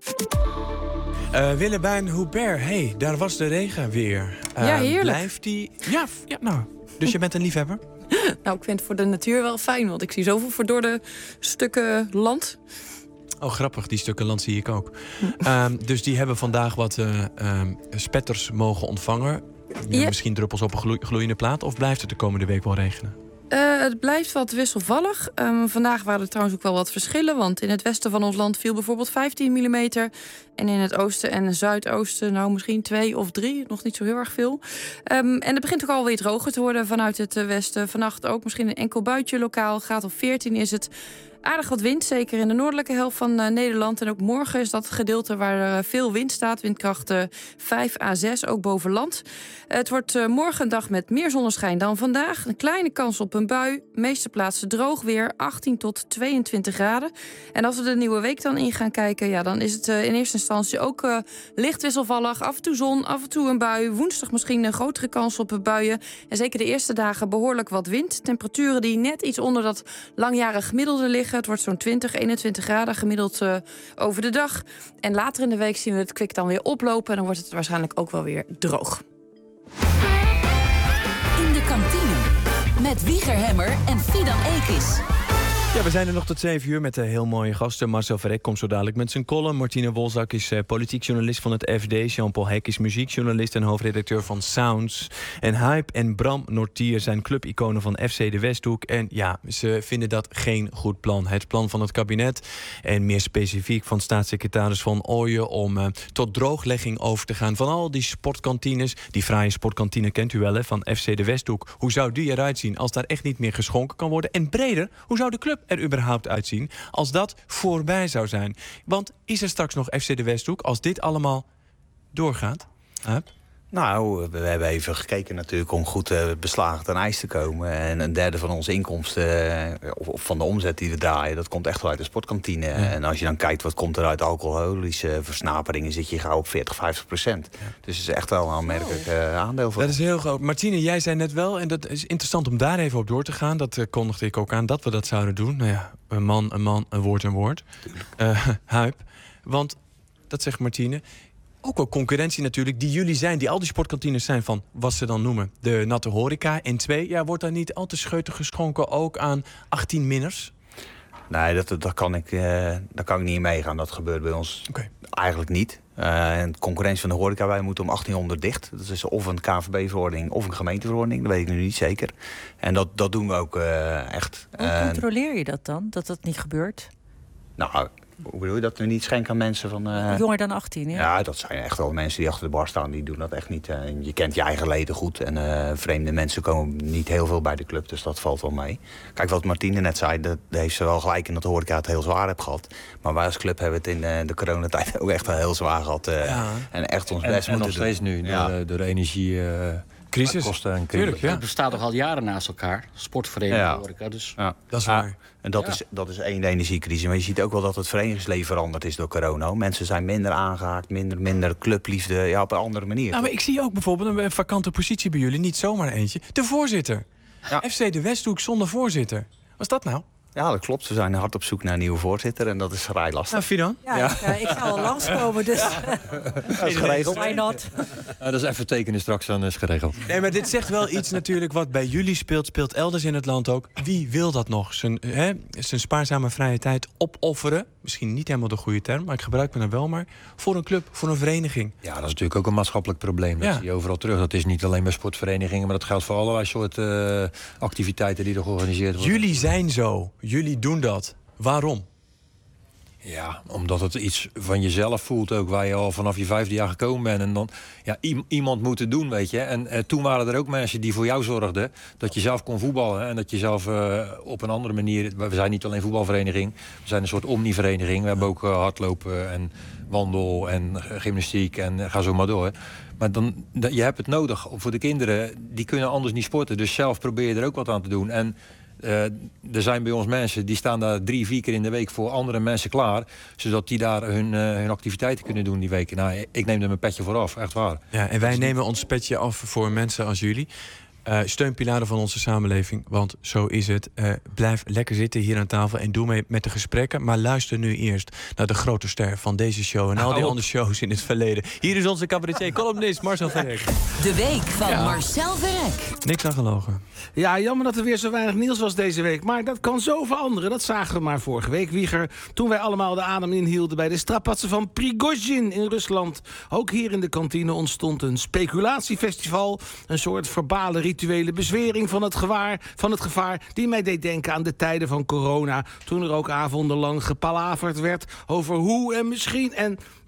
Willemijn Hubert, daar was de regen weer. Ja, heerlijk. Blijft die... Ja, nou, dus je bent een liefhebber? Nou, ik vind het voor de natuur wel fijn, want ik zie zoveel verdorde stukken land. Oh, grappig, die stukken land zie ik ook. Dus die hebben vandaag wat spetters mogen ontvangen. Misschien druppels op een gloeiende plaat, of blijft het de komende week wel regenen? Het blijft wat wisselvallig. Vandaag waren er trouwens ook wel wat verschillen. Want in het westen van ons land viel bijvoorbeeld 15 mm. En in het oosten en zuidoosten misschien 2 of 3. Nog niet zo heel erg veel. En het begint ook alweer droger te worden vanuit het westen. Vannacht ook misschien een enkel buitje lokaal. Graad of 14 is het. Aardig wat wind, zeker in de noordelijke helft van Nederland. En ook morgen is dat het gedeelte waar veel wind staat. Windkracht 5 à 6, ook boven land. Het wordt morgen een dag met meer zonneschijn dan vandaag. Een kleine kans op een bui. Meeste plaatsen droog weer, 18 tot 22 graden. En als we de nieuwe week dan in gaan kijken... ja, dan is het in eerste instantie ook licht wisselvallig. Af en toe zon, af en toe een bui. Woensdag misschien een grotere kans op buien. En zeker de eerste dagen behoorlijk wat wind. Temperaturen die net iets onder dat langjarig gemiddelde liggen. Het wordt zo'n 20, 21 graden gemiddeld over de dag. En later in de week zien we het kwik dan weer oplopen. En dan wordt het waarschijnlijk ook wel weer droog. In de kantine met Wieger Hemmer en Fidan Ekis. Ja, we zijn er nog tot 7 uur met heel mooie gasten. Marcel Verrek komt zo dadelijk met zijn column. Martine Wolzak is politiek journalist van het FD. Jean-Paul Hek is muziekjournalist en hoofdredacteur van Sounds. En Hype en Bram Nortier zijn clubiconen van FC de Westhoek. En ja, ze vinden dat geen goed plan. Het plan van het kabinet en meer specifiek van staatssecretaris Van Ooyen... om tot drooglegging over te gaan van al die sportkantines. Die fraaie sportkantine kent u wel, hè, van FC de Westhoek. Hoe zou die eruit zien als daar echt niet meer geschonken kan worden? En breder, hoe zou de club er überhaupt uitzien als dat voorbij zou zijn? Want is er straks nog FC de Westhoek als dit allemaal doorgaat? Nou, we hebben even gekeken natuurlijk om goed beslagen ten ijs te komen. En een derde van onze inkomsten, of van de omzet die we draaien... dat komt echt wel uit de sportkantine. Ja. En als je dan kijkt wat komt er uit alcoholische versnaperingen... zit je gauw op 40-50%. Ja. Dus het is echt wel een aanmerkelijk aandeel van. Dat is heel groot. Martine, jij zei net wel, en dat is interessant om daar even op door te gaan... dat kondigde ik ook aan, dat we dat zouden doen. Nou ja, een man, een woord. Huip. Want, dat zegt Martine... ook wel concurrentie natuurlijk, die jullie zijn... die al die sportkantines zijn van, wat ze dan noemen... de natte horeca. En 2, ja, wordt daar niet al te scheutig geschonken... ook aan 18-minners? Nee, daar kan ik niet in meegaan. Dat gebeurt bij ons eigenlijk niet. En de concurrentie van de horeca, wij moeten om 1800 dicht. Dat is of een KNVB-verordening of een gemeenteverordening. Dat weet ik nu niet zeker. En dat doen we ook echt. Hoe controleer je dat dan, dat dat niet gebeurt? Nou... Hoe bedoel je dat we niet schenken aan mensen van... Jonger dan 18, ja? Ja, dat zijn echt wel mensen die achter de bar staan. Die doen dat echt niet. Je kent je eigen leden goed. En vreemde mensen komen niet heel veel bij de club. Dus dat valt wel mee. Kijk, wat Martine net zei, dat heeft ze wel gelijk in dat de horeca het heel zwaar heeft gehad. Maar wij als club hebben het in de coronatijd ook echt wel heel zwaar gehad. En echt ons best moeten doen. En nog steeds nu, door de energie... crisis. Tuurlijk, ja. Het bestaat toch al jaren naast elkaar. Sportvereniging, horeca. Dus. Ja, dat is waar. En dat is één, de energiecrisis. Maar je ziet ook wel dat het verenigingsleven veranderd is door corona. Mensen zijn minder aangehaakt, minder clubliefde, op een andere manier. Nou, maar ik zie ook bijvoorbeeld een vakante positie bij jullie. Niet zomaar eentje. De voorzitter. Ja. FC de Westhoek zonder voorzitter. Wat is dat nou? Ja, dat klopt. We zijn hard op zoek naar een nieuwe voorzitter. En dat is vrij lastig. Nou, Fidan? Ja. Ik ga al langskomen, dus... Dat is geregeld. Why not? Dat is even tekenen straks, dan is geregeld. Nee, maar dit zegt wel iets natuurlijk wat bij jullie speelt elders in het land ook. Wie wil dat nog? Zijn spaarzame vrije tijd opofferen. Misschien niet helemaal de goede term, maar ik gebruik me dan wel maar. Voor een club, voor een vereniging. Ja, dat is natuurlijk ook een maatschappelijk probleem. Dat zie je overal terug. Dat is niet alleen bij sportverenigingen, maar dat geldt voor allerlei soorten activiteiten die er georganiseerd worden. Jullie zijn zo. Jullie doen dat. Waarom? Ja, omdat het iets van jezelf voelt ook, waar je al vanaf je 5e jaar gekomen bent. En dan iemand moet het doen, weet je. En toen waren er ook mensen die voor jou zorgden dat je zelf kon voetballen. En dat je zelf op een andere manier... We zijn niet alleen voetbalvereniging, we zijn een soort omnivereniging. We hebben ook hardlopen en wandel en gymnastiek en ga zo maar door. Maar je hebt het nodig voor de kinderen. Die kunnen anders niet sporten, dus zelf probeer je er ook wat aan te doen. En er zijn bij ons mensen die staan daar 3-4 keer in de week voor andere mensen klaar, zodat die daar hun activiteiten kunnen doen die week. Nou, ik neem er mijn petje voor af, echt waar. Ja, en wij nemen ons petje af voor mensen als jullie. Steunpilaren van onze samenleving, want zo is het. Blijf lekker zitten hier aan tafel en doe mee met de gesprekken. Maar luister nu eerst naar de grote ster van deze show en al die andere shows in het verleden. Hier is onze cabaretier, columnist Marcel Verrek. De week van Marcel Verrek. Niks aan gelogen. Ja, jammer dat er weer zo weinig nieuws was deze week. Maar dat kan zo veranderen. Dat zagen we maar vorige week, Wieger. Toen wij allemaal de adem inhielden bij de strapatsen van Prigozhin in Rusland. Ook hier in de kantine ontstond een speculatiefestival. Een soort verbale rituele bezwering van het gevaar die mij deed denken aan de tijden van corona. Toen er ook avondenlang gepalaverd werd over hoe en misschien. En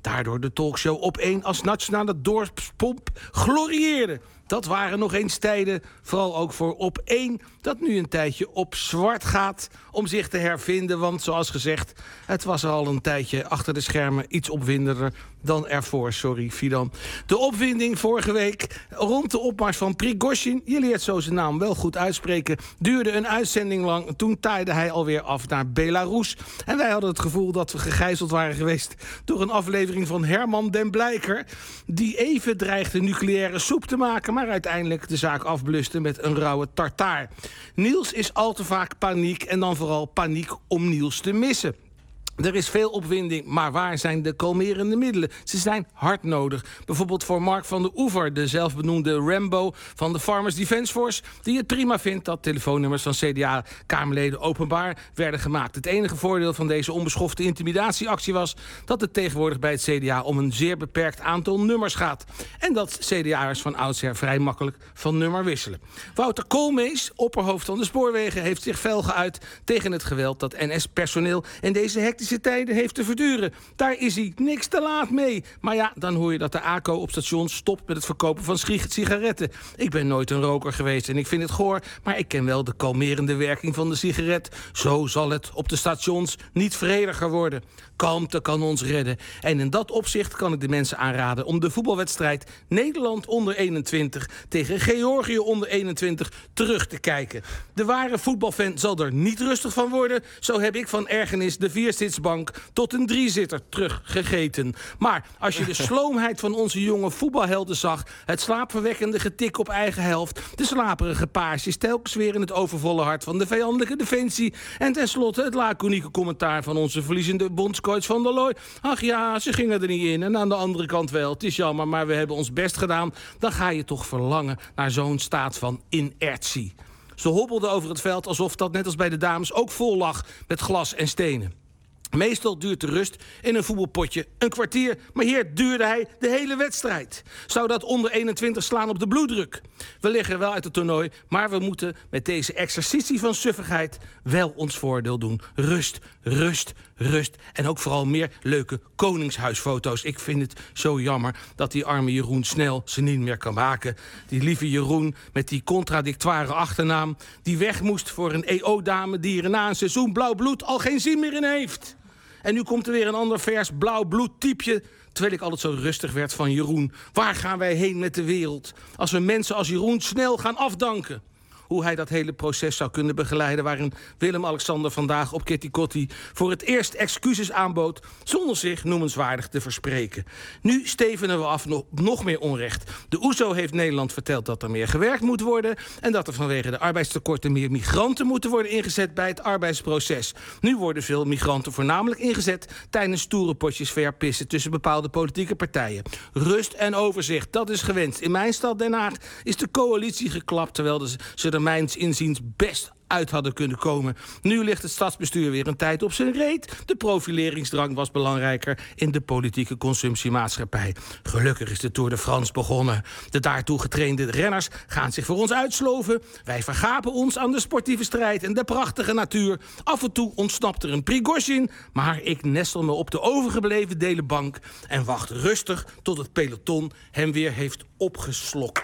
daardoor de talkshow Op1 als nationale dorpspomp glorieerde. Dat waren nog eens tijden, vooral ook voor Op1, dat nu een tijdje op zwart gaat om zich te hervinden. Want zoals gezegd, het was al een tijdje achter de schermen iets opwindender dan ervoor. Sorry, Fidan. De opwinding vorige week rond de opmars van Prigozhin, je leert zo zijn naam wel goed uitspreken, duurde een uitzending lang. Toen taaide hij alweer af naar Belarus. En wij hadden het gevoel dat we gegijzeld waren geweest door een aflevering van Herman den Blijker, die even dreigde nucleaire soep te maken, maar uiteindelijk de zaak afbluste met een rauwe tartaar. Niels is al te vaak paniek en dan vooral paniek om Niels te missen. Er is veel opwinding, maar waar zijn de kalmerende middelen? Ze zijn hard nodig. Bijvoorbeeld voor Mark van der Oever, de zelfbenoemde Rambo van de Farmers Defence Force, die het prima vindt dat telefoonnummers van CDA-kamerleden openbaar werden gemaakt. Het enige voordeel van deze onbeschofte intimidatieactie was dat het tegenwoordig bij het CDA om een zeer beperkt aantal nummers gaat. En dat CDA'ers van oudsher vrij makkelijk van nummer wisselen. Wouter Koolmees, opperhoofd van de spoorwegen, heeft zich fel geuit tegen het geweld dat NS-personeel in deze hectische tijden heeft te verduren. Daar is hij niks te laat mee. Maar ja, dan hoor je dat de ACO op stations stopt met het verkopen van sigaretten. Ik ben nooit een roker geweest en ik vind het goor, maar ik ken wel de kalmerende werking van de sigaret. Zo zal het op de stations niet vrediger worden. Kalmte kan ons redden. En in dat opzicht kan ik de mensen aanraden om de voetbalwedstrijd Nederland onder 21 tegen Georgië onder 21 terug te kijken. De ware voetbalfan zal er niet rustig van worden. Zo heb ik van ergernis de 4-zitsbank tot een 3-zitter teruggegeten. Maar als je de sloomheid van onze jonge voetbalhelden zag, het slaapverwekkende getik op eigen helft, de slaperige paarsjes telkens weer in het overvolle hart van de vijandelijke defensie en tenslotte het laconieke commentaar van onze verliezende bondscoach Van der Looy. Ach ja, ze gingen er niet in en aan de andere kant wel. Het is jammer, maar we hebben ons best gedaan. Dan ga je toch verlangen naar zo'n staat van inertie. Ze hobbelden over het veld alsof dat net als bij de dames ook vol lag met glas en stenen. Meestal duurt de rust in een voetbalpotje een kwartier, maar hier duurde hij de hele wedstrijd. Zou dat onder 21 slaan op de bloeddruk? We liggen wel uit het toernooi, maar we moeten met deze exercitie van suffigheid wel ons voordeel doen. Rust, rust, rust en ook vooral meer leuke koningshuisfoto's. Ik vind het zo jammer dat die arme Jeroen snel ze niet meer kan maken. Die lieve Jeroen met die contradictoire achternaam, die weg moest voor een EO-dame die er na een seizoen blauw bloed al geen zin meer in heeft. En nu komt er weer een ander vers blauw bloedtypje, terwijl ik altijd zo rustig werd van Jeroen. Waar gaan wij heen met de wereld als we mensen als Jeroen snel gaan afdanken? Hoe hij dat hele proces zou kunnen begeleiden, waarin Willem-Alexander vandaag op Kitty Kotti voor het eerst excuses aanbood zonder zich noemenswaardig te verspreken. Nu stevenen we af nog meer onrecht. De OESO heeft Nederland verteld dat er meer gewerkt moet worden en dat er vanwege de arbeidstekorten meer migranten moeten worden ingezet bij het arbeidsproces. Nu worden veel migranten voornamelijk ingezet tijdens stoere potjes verpissen tussen bepaalde politieke partijen. Rust en overzicht, dat is gewenst. In mijn stad Den Haag is de coalitie geklapt, terwijl ze er mijns inziens best uit hadden kunnen komen. Nu ligt het stadsbestuur weer een tijd op zijn reet. De profileringsdrang was belangrijker in de politieke consumptiemaatschappij. Gelukkig is de Tour de France begonnen. De daartoe getrainde renners gaan zich voor ons uitsloven. Wij vergapen ons aan de sportieve strijd en de prachtige natuur. Af en toe ontsnapt er een Prigozhin, maar ik nestel me op de overgebleven delenbank en wacht rustig tot het peloton hem weer heeft opgeslokt.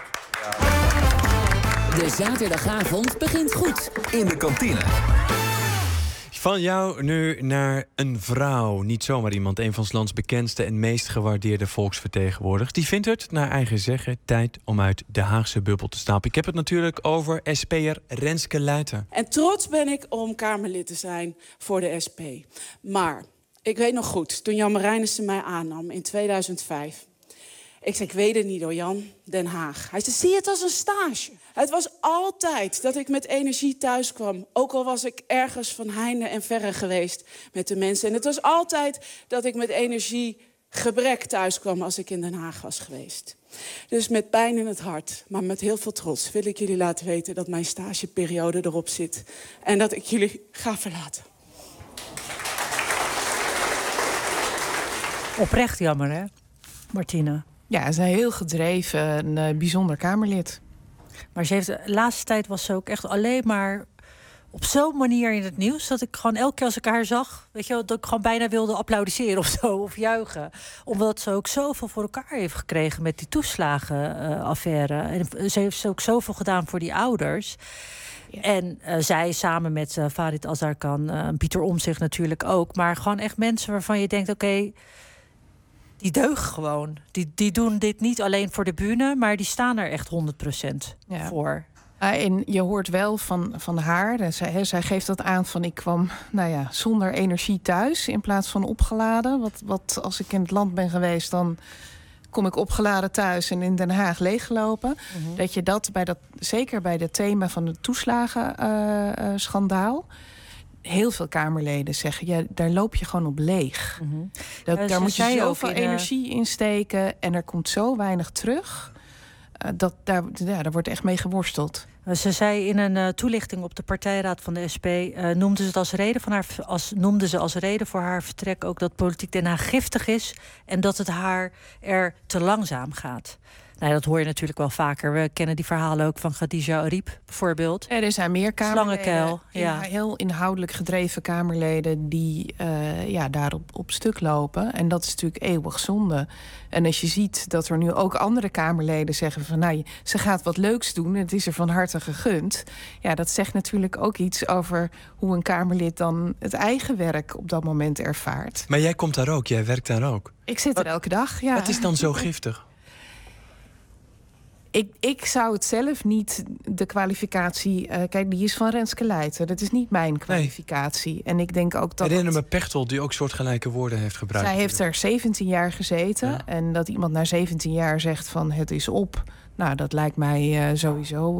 De zaterdagavond begint goed in de kantine. Van jou nu naar een vrouw. Niet zomaar iemand, een van ons lands bekendste en meest gewaardeerde volksvertegenwoordigers. Die vindt het, naar eigen zeggen, tijd om uit de Haagse bubbel te stappen. Ik heb het natuurlijk over SP'er Renske Leijten. En trots ben ik om Kamerlid te zijn voor de SP. Maar ik weet nog goed, toen Jan Marijnissen mij aannam in 2005... Ik zei, ik weet het niet hoor, Jan, Den Haag. Hij zei, zie je het als een stage? Het was altijd dat ik met energie thuis kwam. Ook al was ik ergens van heinde en verre geweest met de mensen. En het was altijd dat ik met energiegebrek thuis kwam als ik in Den Haag was geweest. Dus met pijn in het hart, maar met heel veel trots wil ik jullie laten weten dat mijn stageperiode erop zit. En dat ik jullie ga verlaten. Oprecht jammer, hè, Martine? Ja, ze is heel gedreven, een bijzonder Kamerlid. Maar ze heeft, de laatste tijd was ze ook echt alleen maar op zo'n manier in het nieuws dat ik gewoon elke keer als ik haar zag, weet je wel, dat ik gewoon bijna wilde applaudisseren of zo, of juichen. Omdat ze ook zoveel voor elkaar heeft gekregen met die toeslagenaffaire. En ze heeft ook zoveel gedaan voor die ouders. Ja. En zij samen met Farid Azarkan, Pieter Omtzigt natuurlijk ook. Maar gewoon echt mensen waarvan je denkt, oké, die deugen gewoon. Die doen dit niet alleen voor de bühne, maar die staan er echt 100% voor. En je hoort wel van haar, zij geeft dat aan van ik kwam zonder energie thuis in plaats van opgeladen. Wat als ik in het land ben geweest, dan kom ik opgeladen thuis en in Den Haag leeggelopen. Mm-hmm. Dat je dat zeker bij het thema van het toeslagenschandaal, heel veel Kamerleden zeggen, daar loop je gewoon op leeg. Mm-hmm. Daar moet je zoveel energie in steken en er komt zo weinig terug. Daar wordt echt mee geworsteld. Ze zei in een toelichting op de partijraad van de SP, noemde ze als reden voor haar vertrek ook dat politiek Den Haag giftig is en dat het haar er te langzaam gaat. Nou, dat hoor je natuurlijk wel vaker. We kennen die verhalen ook van Khadija Arib bijvoorbeeld. Er zijn meer Kamerleden, ja. Heel inhoudelijk gedreven Kamerleden die daar op stuk lopen. En dat is natuurlijk eeuwig zonde. En als je ziet dat er nu ook andere Kamerleden zeggen van ze gaat wat leuks doen, het is er van harte gegund. Ja, dat zegt natuurlijk ook iets over hoe een Kamerlid dan het eigen werk op dat moment ervaart. Maar jij komt daar ook, jij werkt daar ook. Ik zit er elke dag, ja. Wat is dan zo giftig? Ik zou het zelf niet, de kwalificatie, kijk, die is van Renske Leijten. Dat is niet mijn kwalificatie. Nee. En ik denk ook dat. Herinner me Pechtold, die ook soortgelijke woorden heeft gebruikt. Zij heeft er 17 jaar gezeten. Ja. En dat iemand na 17 jaar zegt van het is op. Nou, dat lijkt mij sowieso.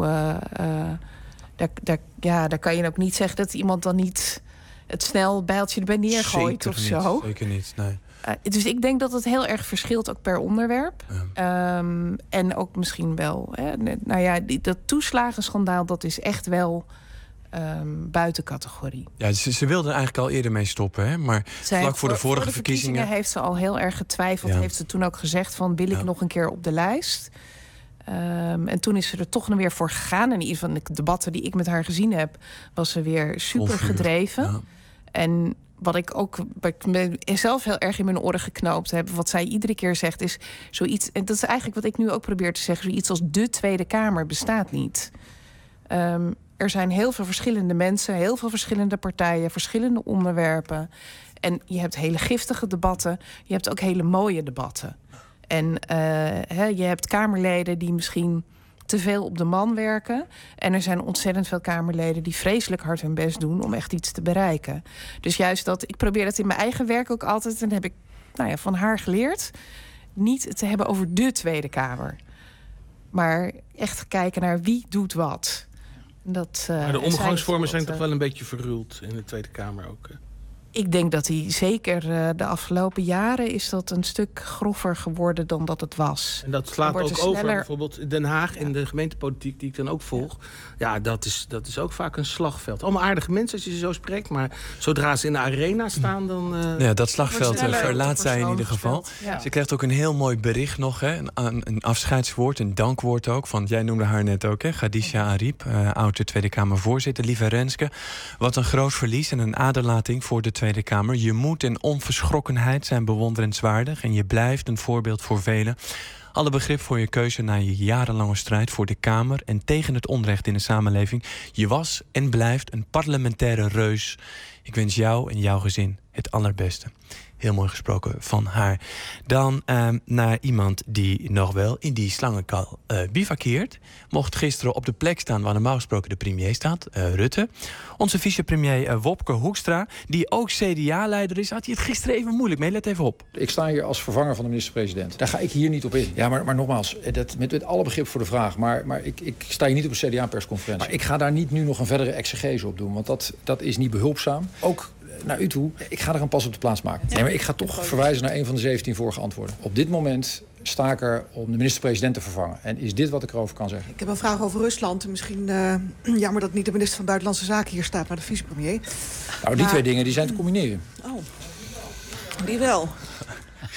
Daar kan je ook niet zeggen dat iemand dan niet het snel bijltje erbij neergooit of zo. Zeker niet, nee. Dus ik denk dat het heel erg verschilt ook per onderwerp. Ja. En ook misschien wel. Dat toeslagenschandaal, dat is echt wel buiten categorie. Ja, ze wilde er eigenlijk al eerder mee stoppen, hè? Maar vlak voor de vorige verkiezingen heeft ze al heel erg getwijfeld. Ja. Heeft ze toen ook gezegd van wil ik nog een keer op de lijst? En toen is ze er toch nog weer voor gegaan. En in ieder geval de debatten die ik met haar gezien heb, was ze weer super gedreven. Ja. En wat ik zelf heel erg in mijn oren geknoopt heb, wat zij iedere keer zegt, is zoiets. En dat is eigenlijk wat ik nu ook probeer te zeggen. Zoiets als de Tweede Kamer bestaat niet. Er zijn heel veel verschillende mensen, heel veel verschillende partijen, verschillende onderwerpen. En je hebt hele giftige debatten. Je hebt ook hele mooie debatten. En je hebt Kamerleden die misschien te veel op de man werken. En er zijn ontzettend veel Kamerleden die vreselijk hard hun best doen om echt iets te bereiken. Dus juist dat, ik probeer dat in mijn eigen werk ook altijd, en heb ik van haar geleerd, niet te hebben over de Tweede Kamer. Maar echt kijken naar wie doet wat. Maar de omgangsvormen zijn toch wel een beetje verruild in de Tweede Kamer ook. Ik denk dat die zeker de afgelopen jaren is dat een stuk groffer geworden dan dat het was. En dat slaat ook over bijvoorbeeld Den Haag in de gemeentepolitiek die ik dan ook volg. Ja, dat is ook vaak een slagveld. Allemaal aardige mensen als je ze zo spreekt, maar zodra ze in de arena staan dan. Ja, dat slagveld verlaat zij in ieder geval. Ja. Ze krijgt ook een heel mooi bericht nog, hè? Een afscheidswoord, een dankwoord ook. Van, jij noemde haar net ook, hè? Khadija Arib, oude Tweede Kamervoorzitter. Lieve Renske, wat een groot verlies en een aderlating voor de Tweede Kamer. Je moed en onverschrokkenheid zijn bewonderenswaardig en je blijft een voorbeeld voor velen. Alle begrip voor je keuze na je jarenlange strijd voor de Kamer en tegen het onrecht in de samenleving. Je was en blijft een parlementaire reus. Ik wens jou en jouw gezin het allerbeste. Heel mooi gesproken van haar. Dan naar iemand die nog wel in die slangenkal bivakkeert. Mocht gisteren op de plek staan waar normaal gesproken de premier staat, Rutte. Onze vicepremier Wopke Hoekstra, die ook CDA-leider is, had hij het gisteren even moeilijk mee. Let even op. Ik sta hier als vervanger van de minister-president. Daar ga ik hier niet op in. Ja, maar nogmaals, met alle begrip voor de vraag. Maar ik sta hier niet op een CDA-persconferentie. Maar ik ga daar niet nu nog een verdere exegese op doen. Want dat is niet behulpzaam. Ook naar u toe. Ik ga er een pas op de plaats maken. Nee, maar ik ga toch verwijzen naar een van de 17 vorige antwoorden. Op dit moment sta ik er om de minister-president te vervangen. En is dit wat ik erover kan zeggen? Ik heb een vraag over Rusland. Misschien jammer dat niet de minister van Buitenlandse Zaken hier staat, maar de vicepremier. Nou, die twee dingen die zijn te combineren. Oh, die wel.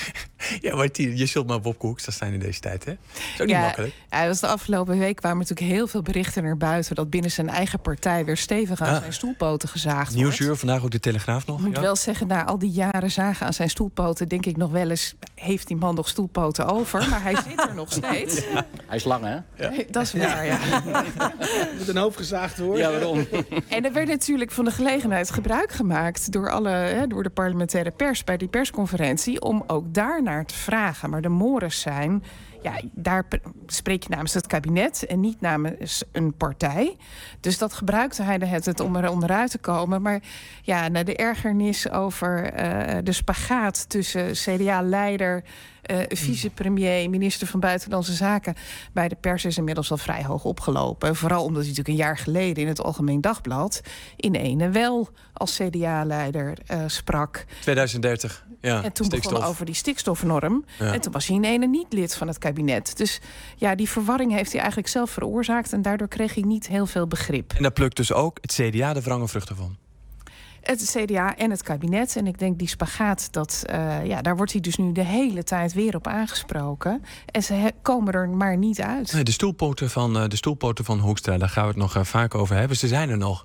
Ja, Martien, je zult maar Wopke Hoekstra zijn in deze tijd, hè? Dat is ook niet makkelijk. Ja, was de afgelopen week kwamen natuurlijk heel veel berichten naar buiten... dat binnen zijn eigen partij weer stevig aan zijn stoelpoten gezaagd wordt. Nieuwsuur, vandaag ook de Telegraaf nog. Ik moet wel zeggen, na al die jaren zagen aan zijn stoelpoten... denk ik nog wel eens, heeft die man nog stoelpoten over? Maar hij zit er nog steeds. Ja. Hij is lang, hè? Ja. Dat is waar, ja. Moet een hoofd gezaagd worden. Ja, waarom? En er werd natuurlijk van de gelegenheid gebruik gemaakt... door de parlementaire pers bij die persconferentie... om ook daarnaar te vragen. Maar de mores zijn... Ja, daar spreek je namens het kabinet en niet namens een partij. Dus dat gebruikte hij het om er onderuit te komen. Maar ja, de ergernis over de spagaat tussen CDA-leider... vicepremier, minister van Buitenlandse Zaken... bij de pers is inmiddels al vrij hoog opgelopen. Vooral omdat hij natuurlijk een jaar geleden in het Algemeen Dagblad... in ene wel als CDA-leider sprak. 2030, ja. En toen begon over die stikstofnorm. Ja. En toen was hij in ene niet lid van het kabinet. Dus ja, die verwarring heeft hij eigenlijk zelf veroorzaakt... en daardoor kreeg hij niet heel veel begrip. En daar plukt dus ook het CDA de wrange vruchten van? Het CDA en het kabinet. En ik denk die spagaat, daar wordt hij dus nu de hele tijd weer op aangesproken. En ze komen er maar niet uit. Nee, de stoelpoten van Hoekstra, daar gaan we het nog vaak over hebben. Ze zijn er nog.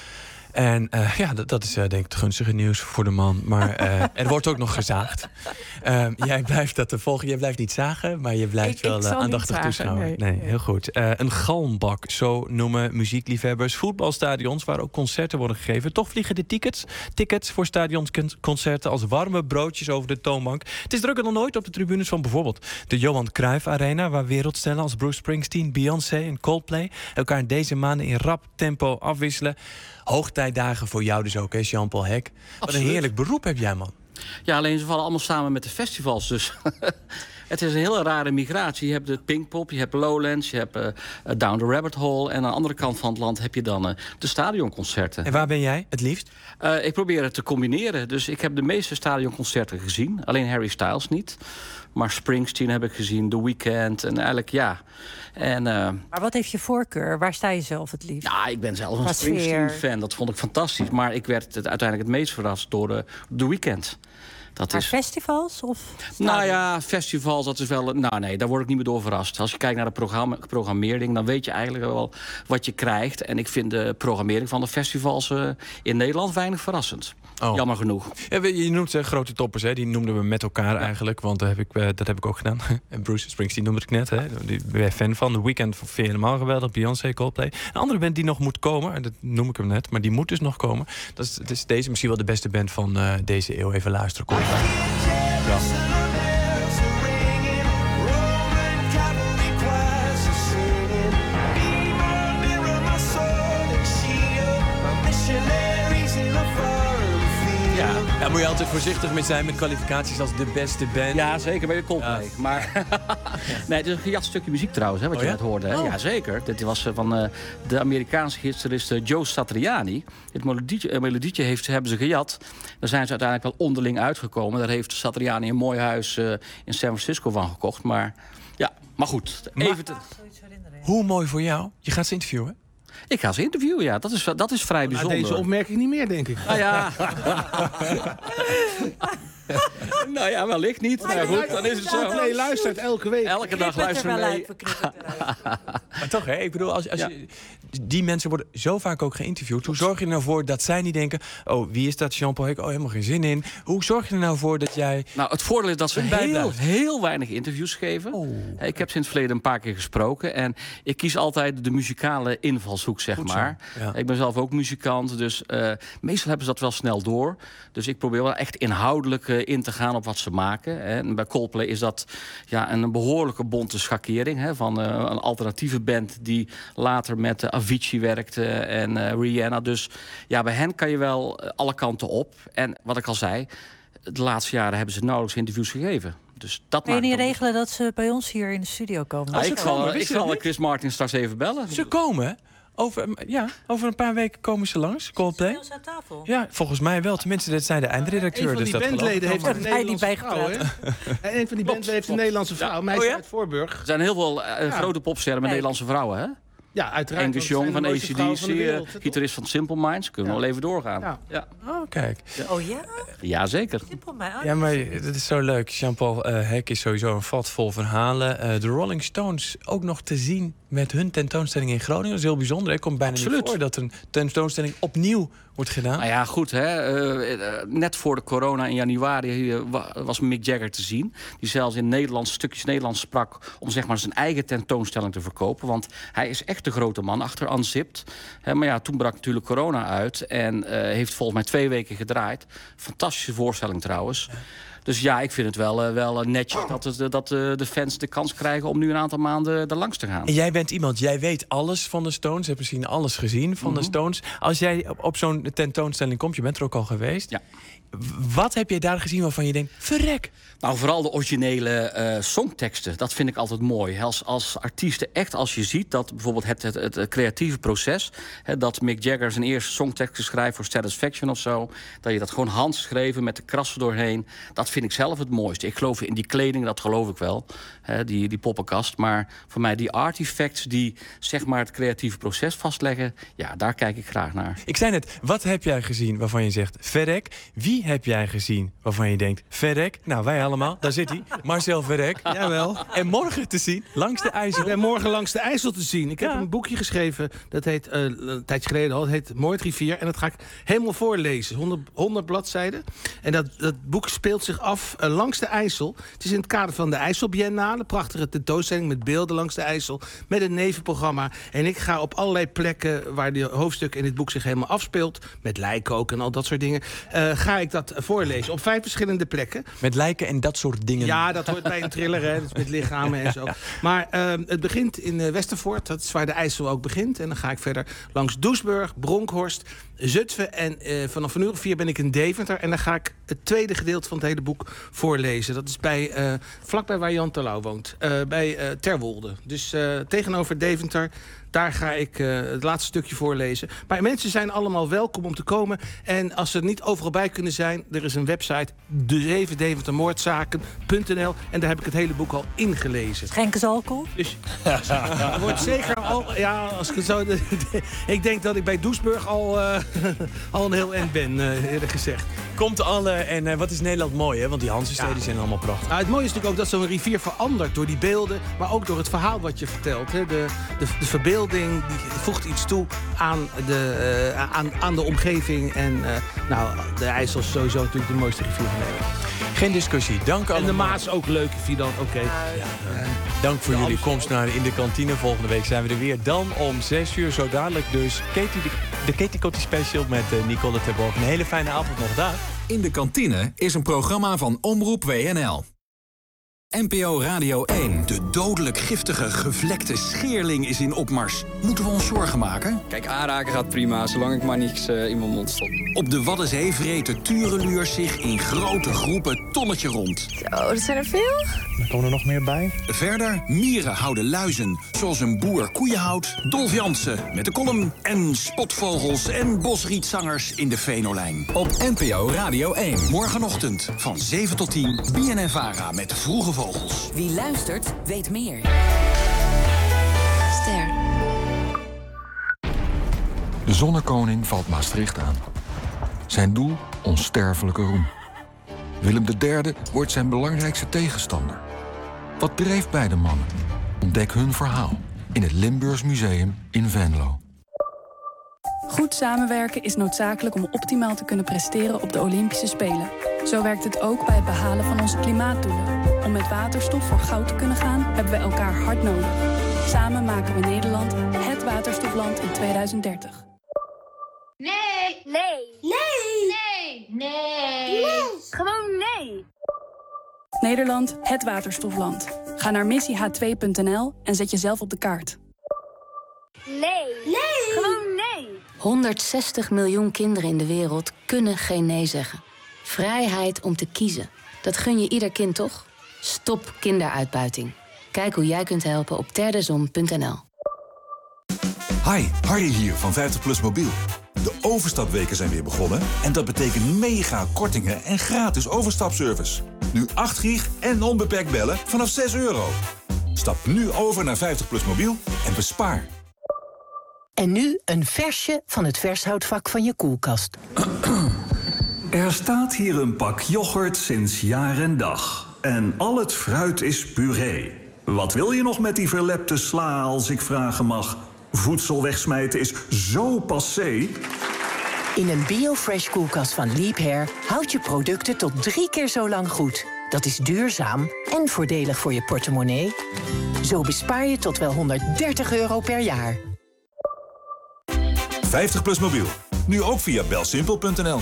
En dat is denk ik het gunstige nieuws voor de man. Maar er wordt ook nog gezaagd. Jij blijft dat te volgen. Jij blijft niet zagen, maar je blijft wel aandachtig toeschouwen. Nee, heel goed. Een galmbak, zo noemen muziekliefhebbers voetbalstadions... waar ook concerten worden gegeven. Toch vliegen de tickets voor stadionsconcerten... als warme broodjes over de toonbank. Het is drukker dan nooit op de tribunes van bijvoorbeeld... de Johan Cruijff Arena... waar wereldsterren als Bruce Springsteen, Beyoncé en Coldplay... elkaar in deze maanden in rap tempo afwisselen... Hoogtijdagen voor jou dus ook, hè, Jean-Paul Hek. Wat een heerlijk beroep heb jij, man. Ja, alleen ze vallen allemaal samen met de festivals. Dus het is een hele rare migratie. Je hebt de Pinkpop, je hebt Lowlands, je hebt Down the Rabbit Hole... en aan de andere kant van het land heb je dan de stadionconcerten. En waar ben jij het liefst? Ik probeer het te combineren. Dus ik heb de meeste stadionconcerten gezien. Alleen Harry Styles niet. Maar Springsteen heb ik gezien, The Weeknd en eigenlijk ja... Maar wat heeft je voorkeur? Waar sta je zelf het liefst? Ja, ik ben zelf een Springsteen-fan. Dat vond ik fantastisch. Maar ik werd uiteindelijk het meest verrast door The Weeknd. Festivals? Of nou ja, festivals, dat is wel... Nou nee, daar word ik niet meer door verrast. Als je kijkt naar de programmering... dan weet je eigenlijk wel wat je krijgt. En ik vind de programmering van de festivals in Nederland weinig verrassend. Oh. Jammer genoeg. Ja, je noemt grote toppers, hè? Die noemden we met elkaar eigenlijk. Want dat heb ik ook gedaan. En Bruce Springsteen noemde ik net. Hè? Die ben je fan van. The Weeknd vind je helemaal geweldig. Beyoncé, Coldplay. Een andere band die nog moet komen. En dat noem ik hem net. Maar die moet dus nog komen. Dat is deze misschien wel de beste band van deze eeuw. Even luisteren. Kom. Ja. Ja, moet je altijd voorzichtig mee zijn met kwalificaties als de beste band. Ja, zeker bij de Coldplay. Ja. Maar nee, het is een gejat stukje muziek trouwens, hè, wat je net hoorde. Hè? Oh. Ja, zeker. Dit was van de Amerikaanse gitarist Joe Satriani. Dit melodietje hebben ze gejat. Daar zijn ze uiteindelijk wel onderling uitgekomen. Daar heeft Satriani een mooi huis in San Francisco van gekocht. Maar goed. Hoe mooi voor jou? Je gaat ze interviewen? Ik ga ze interviewen, ja. Dat is vrij bijzonder. Deze opmerking niet meer, denk ik. Nou ja. Nou ja, wellicht niet. Maar goed, dan is het zo. Nee, luistert elke week. Elke dag luisteren mee. Maar toch, hè? Ik bedoel, als die mensen worden zo vaak ook geïnterviewd. Hoe zorg je er nou voor dat zij niet denken... oh, wie is dat, Jean-Paul Hek? Oh, helemaal geen zin in. Hoe zorg je er nou voor dat jij... Nou, het voordeel is dat ze heel weinig interviews geven. Oh. Ik heb sinds verleden een paar keer gesproken. En ik kies altijd de muzikale invalshoek, zeg maar. Ja. Ik ben zelf ook muzikant. Dus meestal hebben ze dat wel snel door. Dus ik probeer wel echt inhoudelijk in te gaan op wat ze maken. En bij Coldplay is dat een behoorlijke bonte schakering. Hè, van een alternatieve band die later met Avicii werkte en Rihanna. Dus ja, bij hen kan je wel alle kanten op. En wat ik al zei, de laatste jaren hebben ze nauwelijks interviews gegeven. Dus dat kun je niet regelen dat ze bij ons hier in de studio komen? Ik zal Chris Martin straks even bellen. Ze komen? Over een paar weken komen ze langs, Coldplay. Aan tafel? Ja, volgens mij wel. Tenminste, dat zei de eindredacteur. Een van die bandleden heeft een Nederlandse vrouw. Een van die bandleden heeft een Nederlandse vrouw. Meisje uit Voorburg. Er zijn heel veel grote popsterren met Nederlandse vrouwen, hè? Ja, uiteraard. Angus Young van AC/DC, gitarist van Simple Minds. Kunnen we wel even doorgaan. Ja. Oh, kijk. Oh ja? Jazeker. Ja, maar dat is zo leuk. Jean-Paul Hek is sowieso een vat vol verhalen. De Rolling Stones ook nog te zien met hun tentoonstelling in Groningen. Dat is heel bijzonder. Het komt bijna niet voor dat een tentoonstelling opnieuw wordt gedaan. Nou ja, goed. Net voor de corona in januari was Mick Jagger te zien. Die zelfs in stukjes Nederlands sprak om zeg maar zijn eigen tentoonstelling te verkopen. Want hij is echt de grote man achter Unzipped. Maar ja, toen brak natuurlijk corona uit. En heeft volgens mij 2 weken gedraaid. Fantastische voorstelling trouwens. Dus ja, ik vind het wel netjes dat de fans de kans krijgen om nu een aantal maanden er langs te gaan. En jij bent iemand, jij weet alles van de Stones. Je hebt misschien alles gezien van de Stones. Als jij op zo'n tentoonstelling komt, je bent er ook al geweest. Ja. Wat heb je daar gezien waarvan je denkt, verrek? Nou, vooral de originele songteksten. Dat vind ik altijd mooi. Als artiesten echt, als je ziet dat bijvoorbeeld het creatieve proces... dat Mick Jagger zijn eerste songteksten schrijft voor Satisfaction of zo... dat je dat gewoon handschreven met de krassen doorheen... dat vind ik zelf het mooiste. Ik geloof in die kleding, dat geloof ik wel. Die poppenkast. Maar voor mij die artifacts die zeg maar het creatieve proces vastleggen... ja, daar kijk ik graag naar. Ik zei net, wat heb jij gezien waarvan je zegt, verrek? Wie heb jij gezien waarvan je denkt, verrek? Nou, wij allemaal, daar zit hij. Marcel Verrek. Jawel. En morgen te zien, langs de IJssel. Ik ben morgen langs de IJssel te zien. Ik heb een boekje geschreven, dat heet, een tijdje geleden al, het heet Moordrivier. En dat ga ik helemaal voorlezen, 100 bladzijden. En dat boek speelt zich af langs de IJssel. Het is in het kader van de IJsselbiennale, prachtige tentoonstelling met beelden langs de IJssel, met een nevenprogramma. En ik ga op allerlei plekken waar die hoofdstuk in dit boek zich helemaal afspeelt, met lijken ook en al dat soort dingen, ga ik dat voorlezen op 5 verschillende plekken. Met lijken en dat soort dingen. Ja, dat hoort bij een thriller, hè. Dus met lichamen en zo. Maar het begint in Westervoort, dat is waar de IJssel ook begint. En dan ga ik verder langs Doesburg, Bronkhorst, Zutphen. En vanaf een uur of 4 ben ik in Deventer. En dan ga ik het tweede gedeelte van het hele boek voorlezen. Dat is vlakbij waar Jan Terlouw woont. Bij Terwolde. Dus tegenover Deventer. Daar ga ik het laatste stukje voorlezen. Maar mensen zijn allemaal welkom om te komen. En als ze er niet overal bij kunnen zijn... er is een website, de7deventermoordzaken.nl. En daar heb ik het hele boek al ingelezen. Schenken ze alcohol? Dus er wordt zeker al... Ja, als ik het zo... Ik denk dat ik bij Doesburg al een heel eind ben, eerlijk gezegd. Komt alle... En wat is Nederland mooi, hè? Want die Hanzesteden zijn allemaal prachtig. Nou, het mooie is natuurlijk ook dat zo'n rivier verandert door die beelden... maar ook door het verhaal wat je vertelt. Hè? De verbeelding die voegt iets toe aan de omgeving. En de IJssel is sowieso natuurlijk de mooiste rivier van Nederland. Geen discussie, dank allemaal. En de Maas ook leuk, Fidan. Oké. Dank voor jullie komst naar In de Kantine. Volgende week zijn we er weer. Dan om 6 uur, zo dadelijk dus de Katie Kotti Special met Nicole Terborg. Een hele fijne avond nog daar. In de Kantine is een programma van Omroep WNL. NPO Radio 1. De dodelijk giftige gevlekte scheerling is in opmars. Moeten we ons zorgen maken? Kijk, aanraken gaat prima, zolang ik maar niets in mijn mond stop. Op de Waddenzee vreten tureluurs zich in grote groepen tonnetje rond. Oh, dat zijn er veel. Er komen er nog meer bij. Verder, mieren houden luizen, zoals een boer koeien houdt. Dolf Jansen met de column en spotvogels en bosrietzangers in de Venolijn. Op NPO Radio 1. Morgenochtend van 7 tot 10, BNNVARA met Vroege Vogels. Wie luistert, weet meer. Ster. De zonnekoning valt Maastricht aan. Zijn doel, onsterfelijke roem. Willem III wordt zijn belangrijkste tegenstander. Wat dreef beide mannen? Ontdek hun verhaal in het Limburgs Museum in Venlo. Goed samenwerken is noodzakelijk om optimaal te kunnen presteren op de Olympische Spelen. Zo werkt het ook bij het behalen van onze klimaatdoelen. Om met waterstof voor goud te kunnen gaan, hebben we elkaar hard nodig. Samen maken we Nederland het waterstofland in 2030. Nee! Nee! Nee! Nee! Nee! Gewoon nee! Nederland, het waterstofland. Ga naar missieh2.nl en zet jezelf op de kaart. Nee! Nee! Gewoon nee! 160 miljoen kinderen in de wereld kunnen geen nee zeggen. Vrijheid om te kiezen. Dat gun je ieder kind toch? Stop kinderuitbuiting. Kijk hoe jij kunt helpen op terdezon.nl. Hi, Harry hier van 50PLUS Mobiel. De overstapweken zijn weer begonnen en dat betekent mega kortingen en gratis overstapservice. Nu 8 gig en onbeperkt bellen vanaf €6. Stap nu over naar 50PLUS Mobiel en bespaar. En nu een versje van het vershoutvak van je koelkast. Er staat hier een pak yoghurt sinds jaar en dag. En al het fruit is puree. Wat wil je nog met die verlepte sla, als ik vragen mag? Voedsel wegsmijten is zo passé. In een BioFresh koelkast van Leap Hair houd je producten tot 3 keer zo lang goed. Dat is duurzaam en voordelig voor je portemonnee. Zo bespaar je tot wel €130 per jaar. 50PLUS mobiel. Nu ook via belsimpel.nl.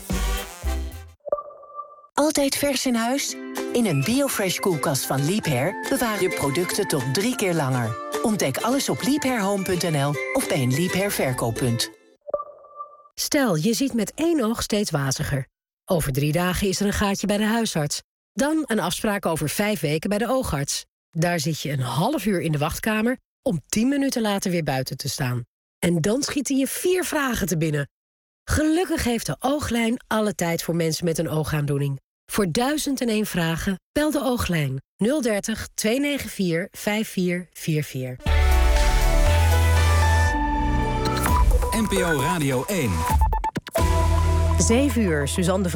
Altijd vers in huis? In een BioFresh koelkast van Leap Hair bewaar je producten tot 3 keer langer. Ontdek alles op leaphairhome.nl of bij een Leap Hair verkooppunt. Stel, je ziet met 1 oog steeds waziger. Over 3 dagen is er een gaatje bij de huisarts. Dan een afspraak over 5 weken bij de oogarts. Daar zit je een half uur in de wachtkamer om 10 minuten later weer buiten te staan. En dan schieten je 4 vragen te binnen. Gelukkig heeft de Ooglijn alle tijd voor mensen met een oogaandoening. Voor 1001 vragen, bel de Ooglijn 030 294 5444. NPO Radio 1. 7 uur, Suzanne de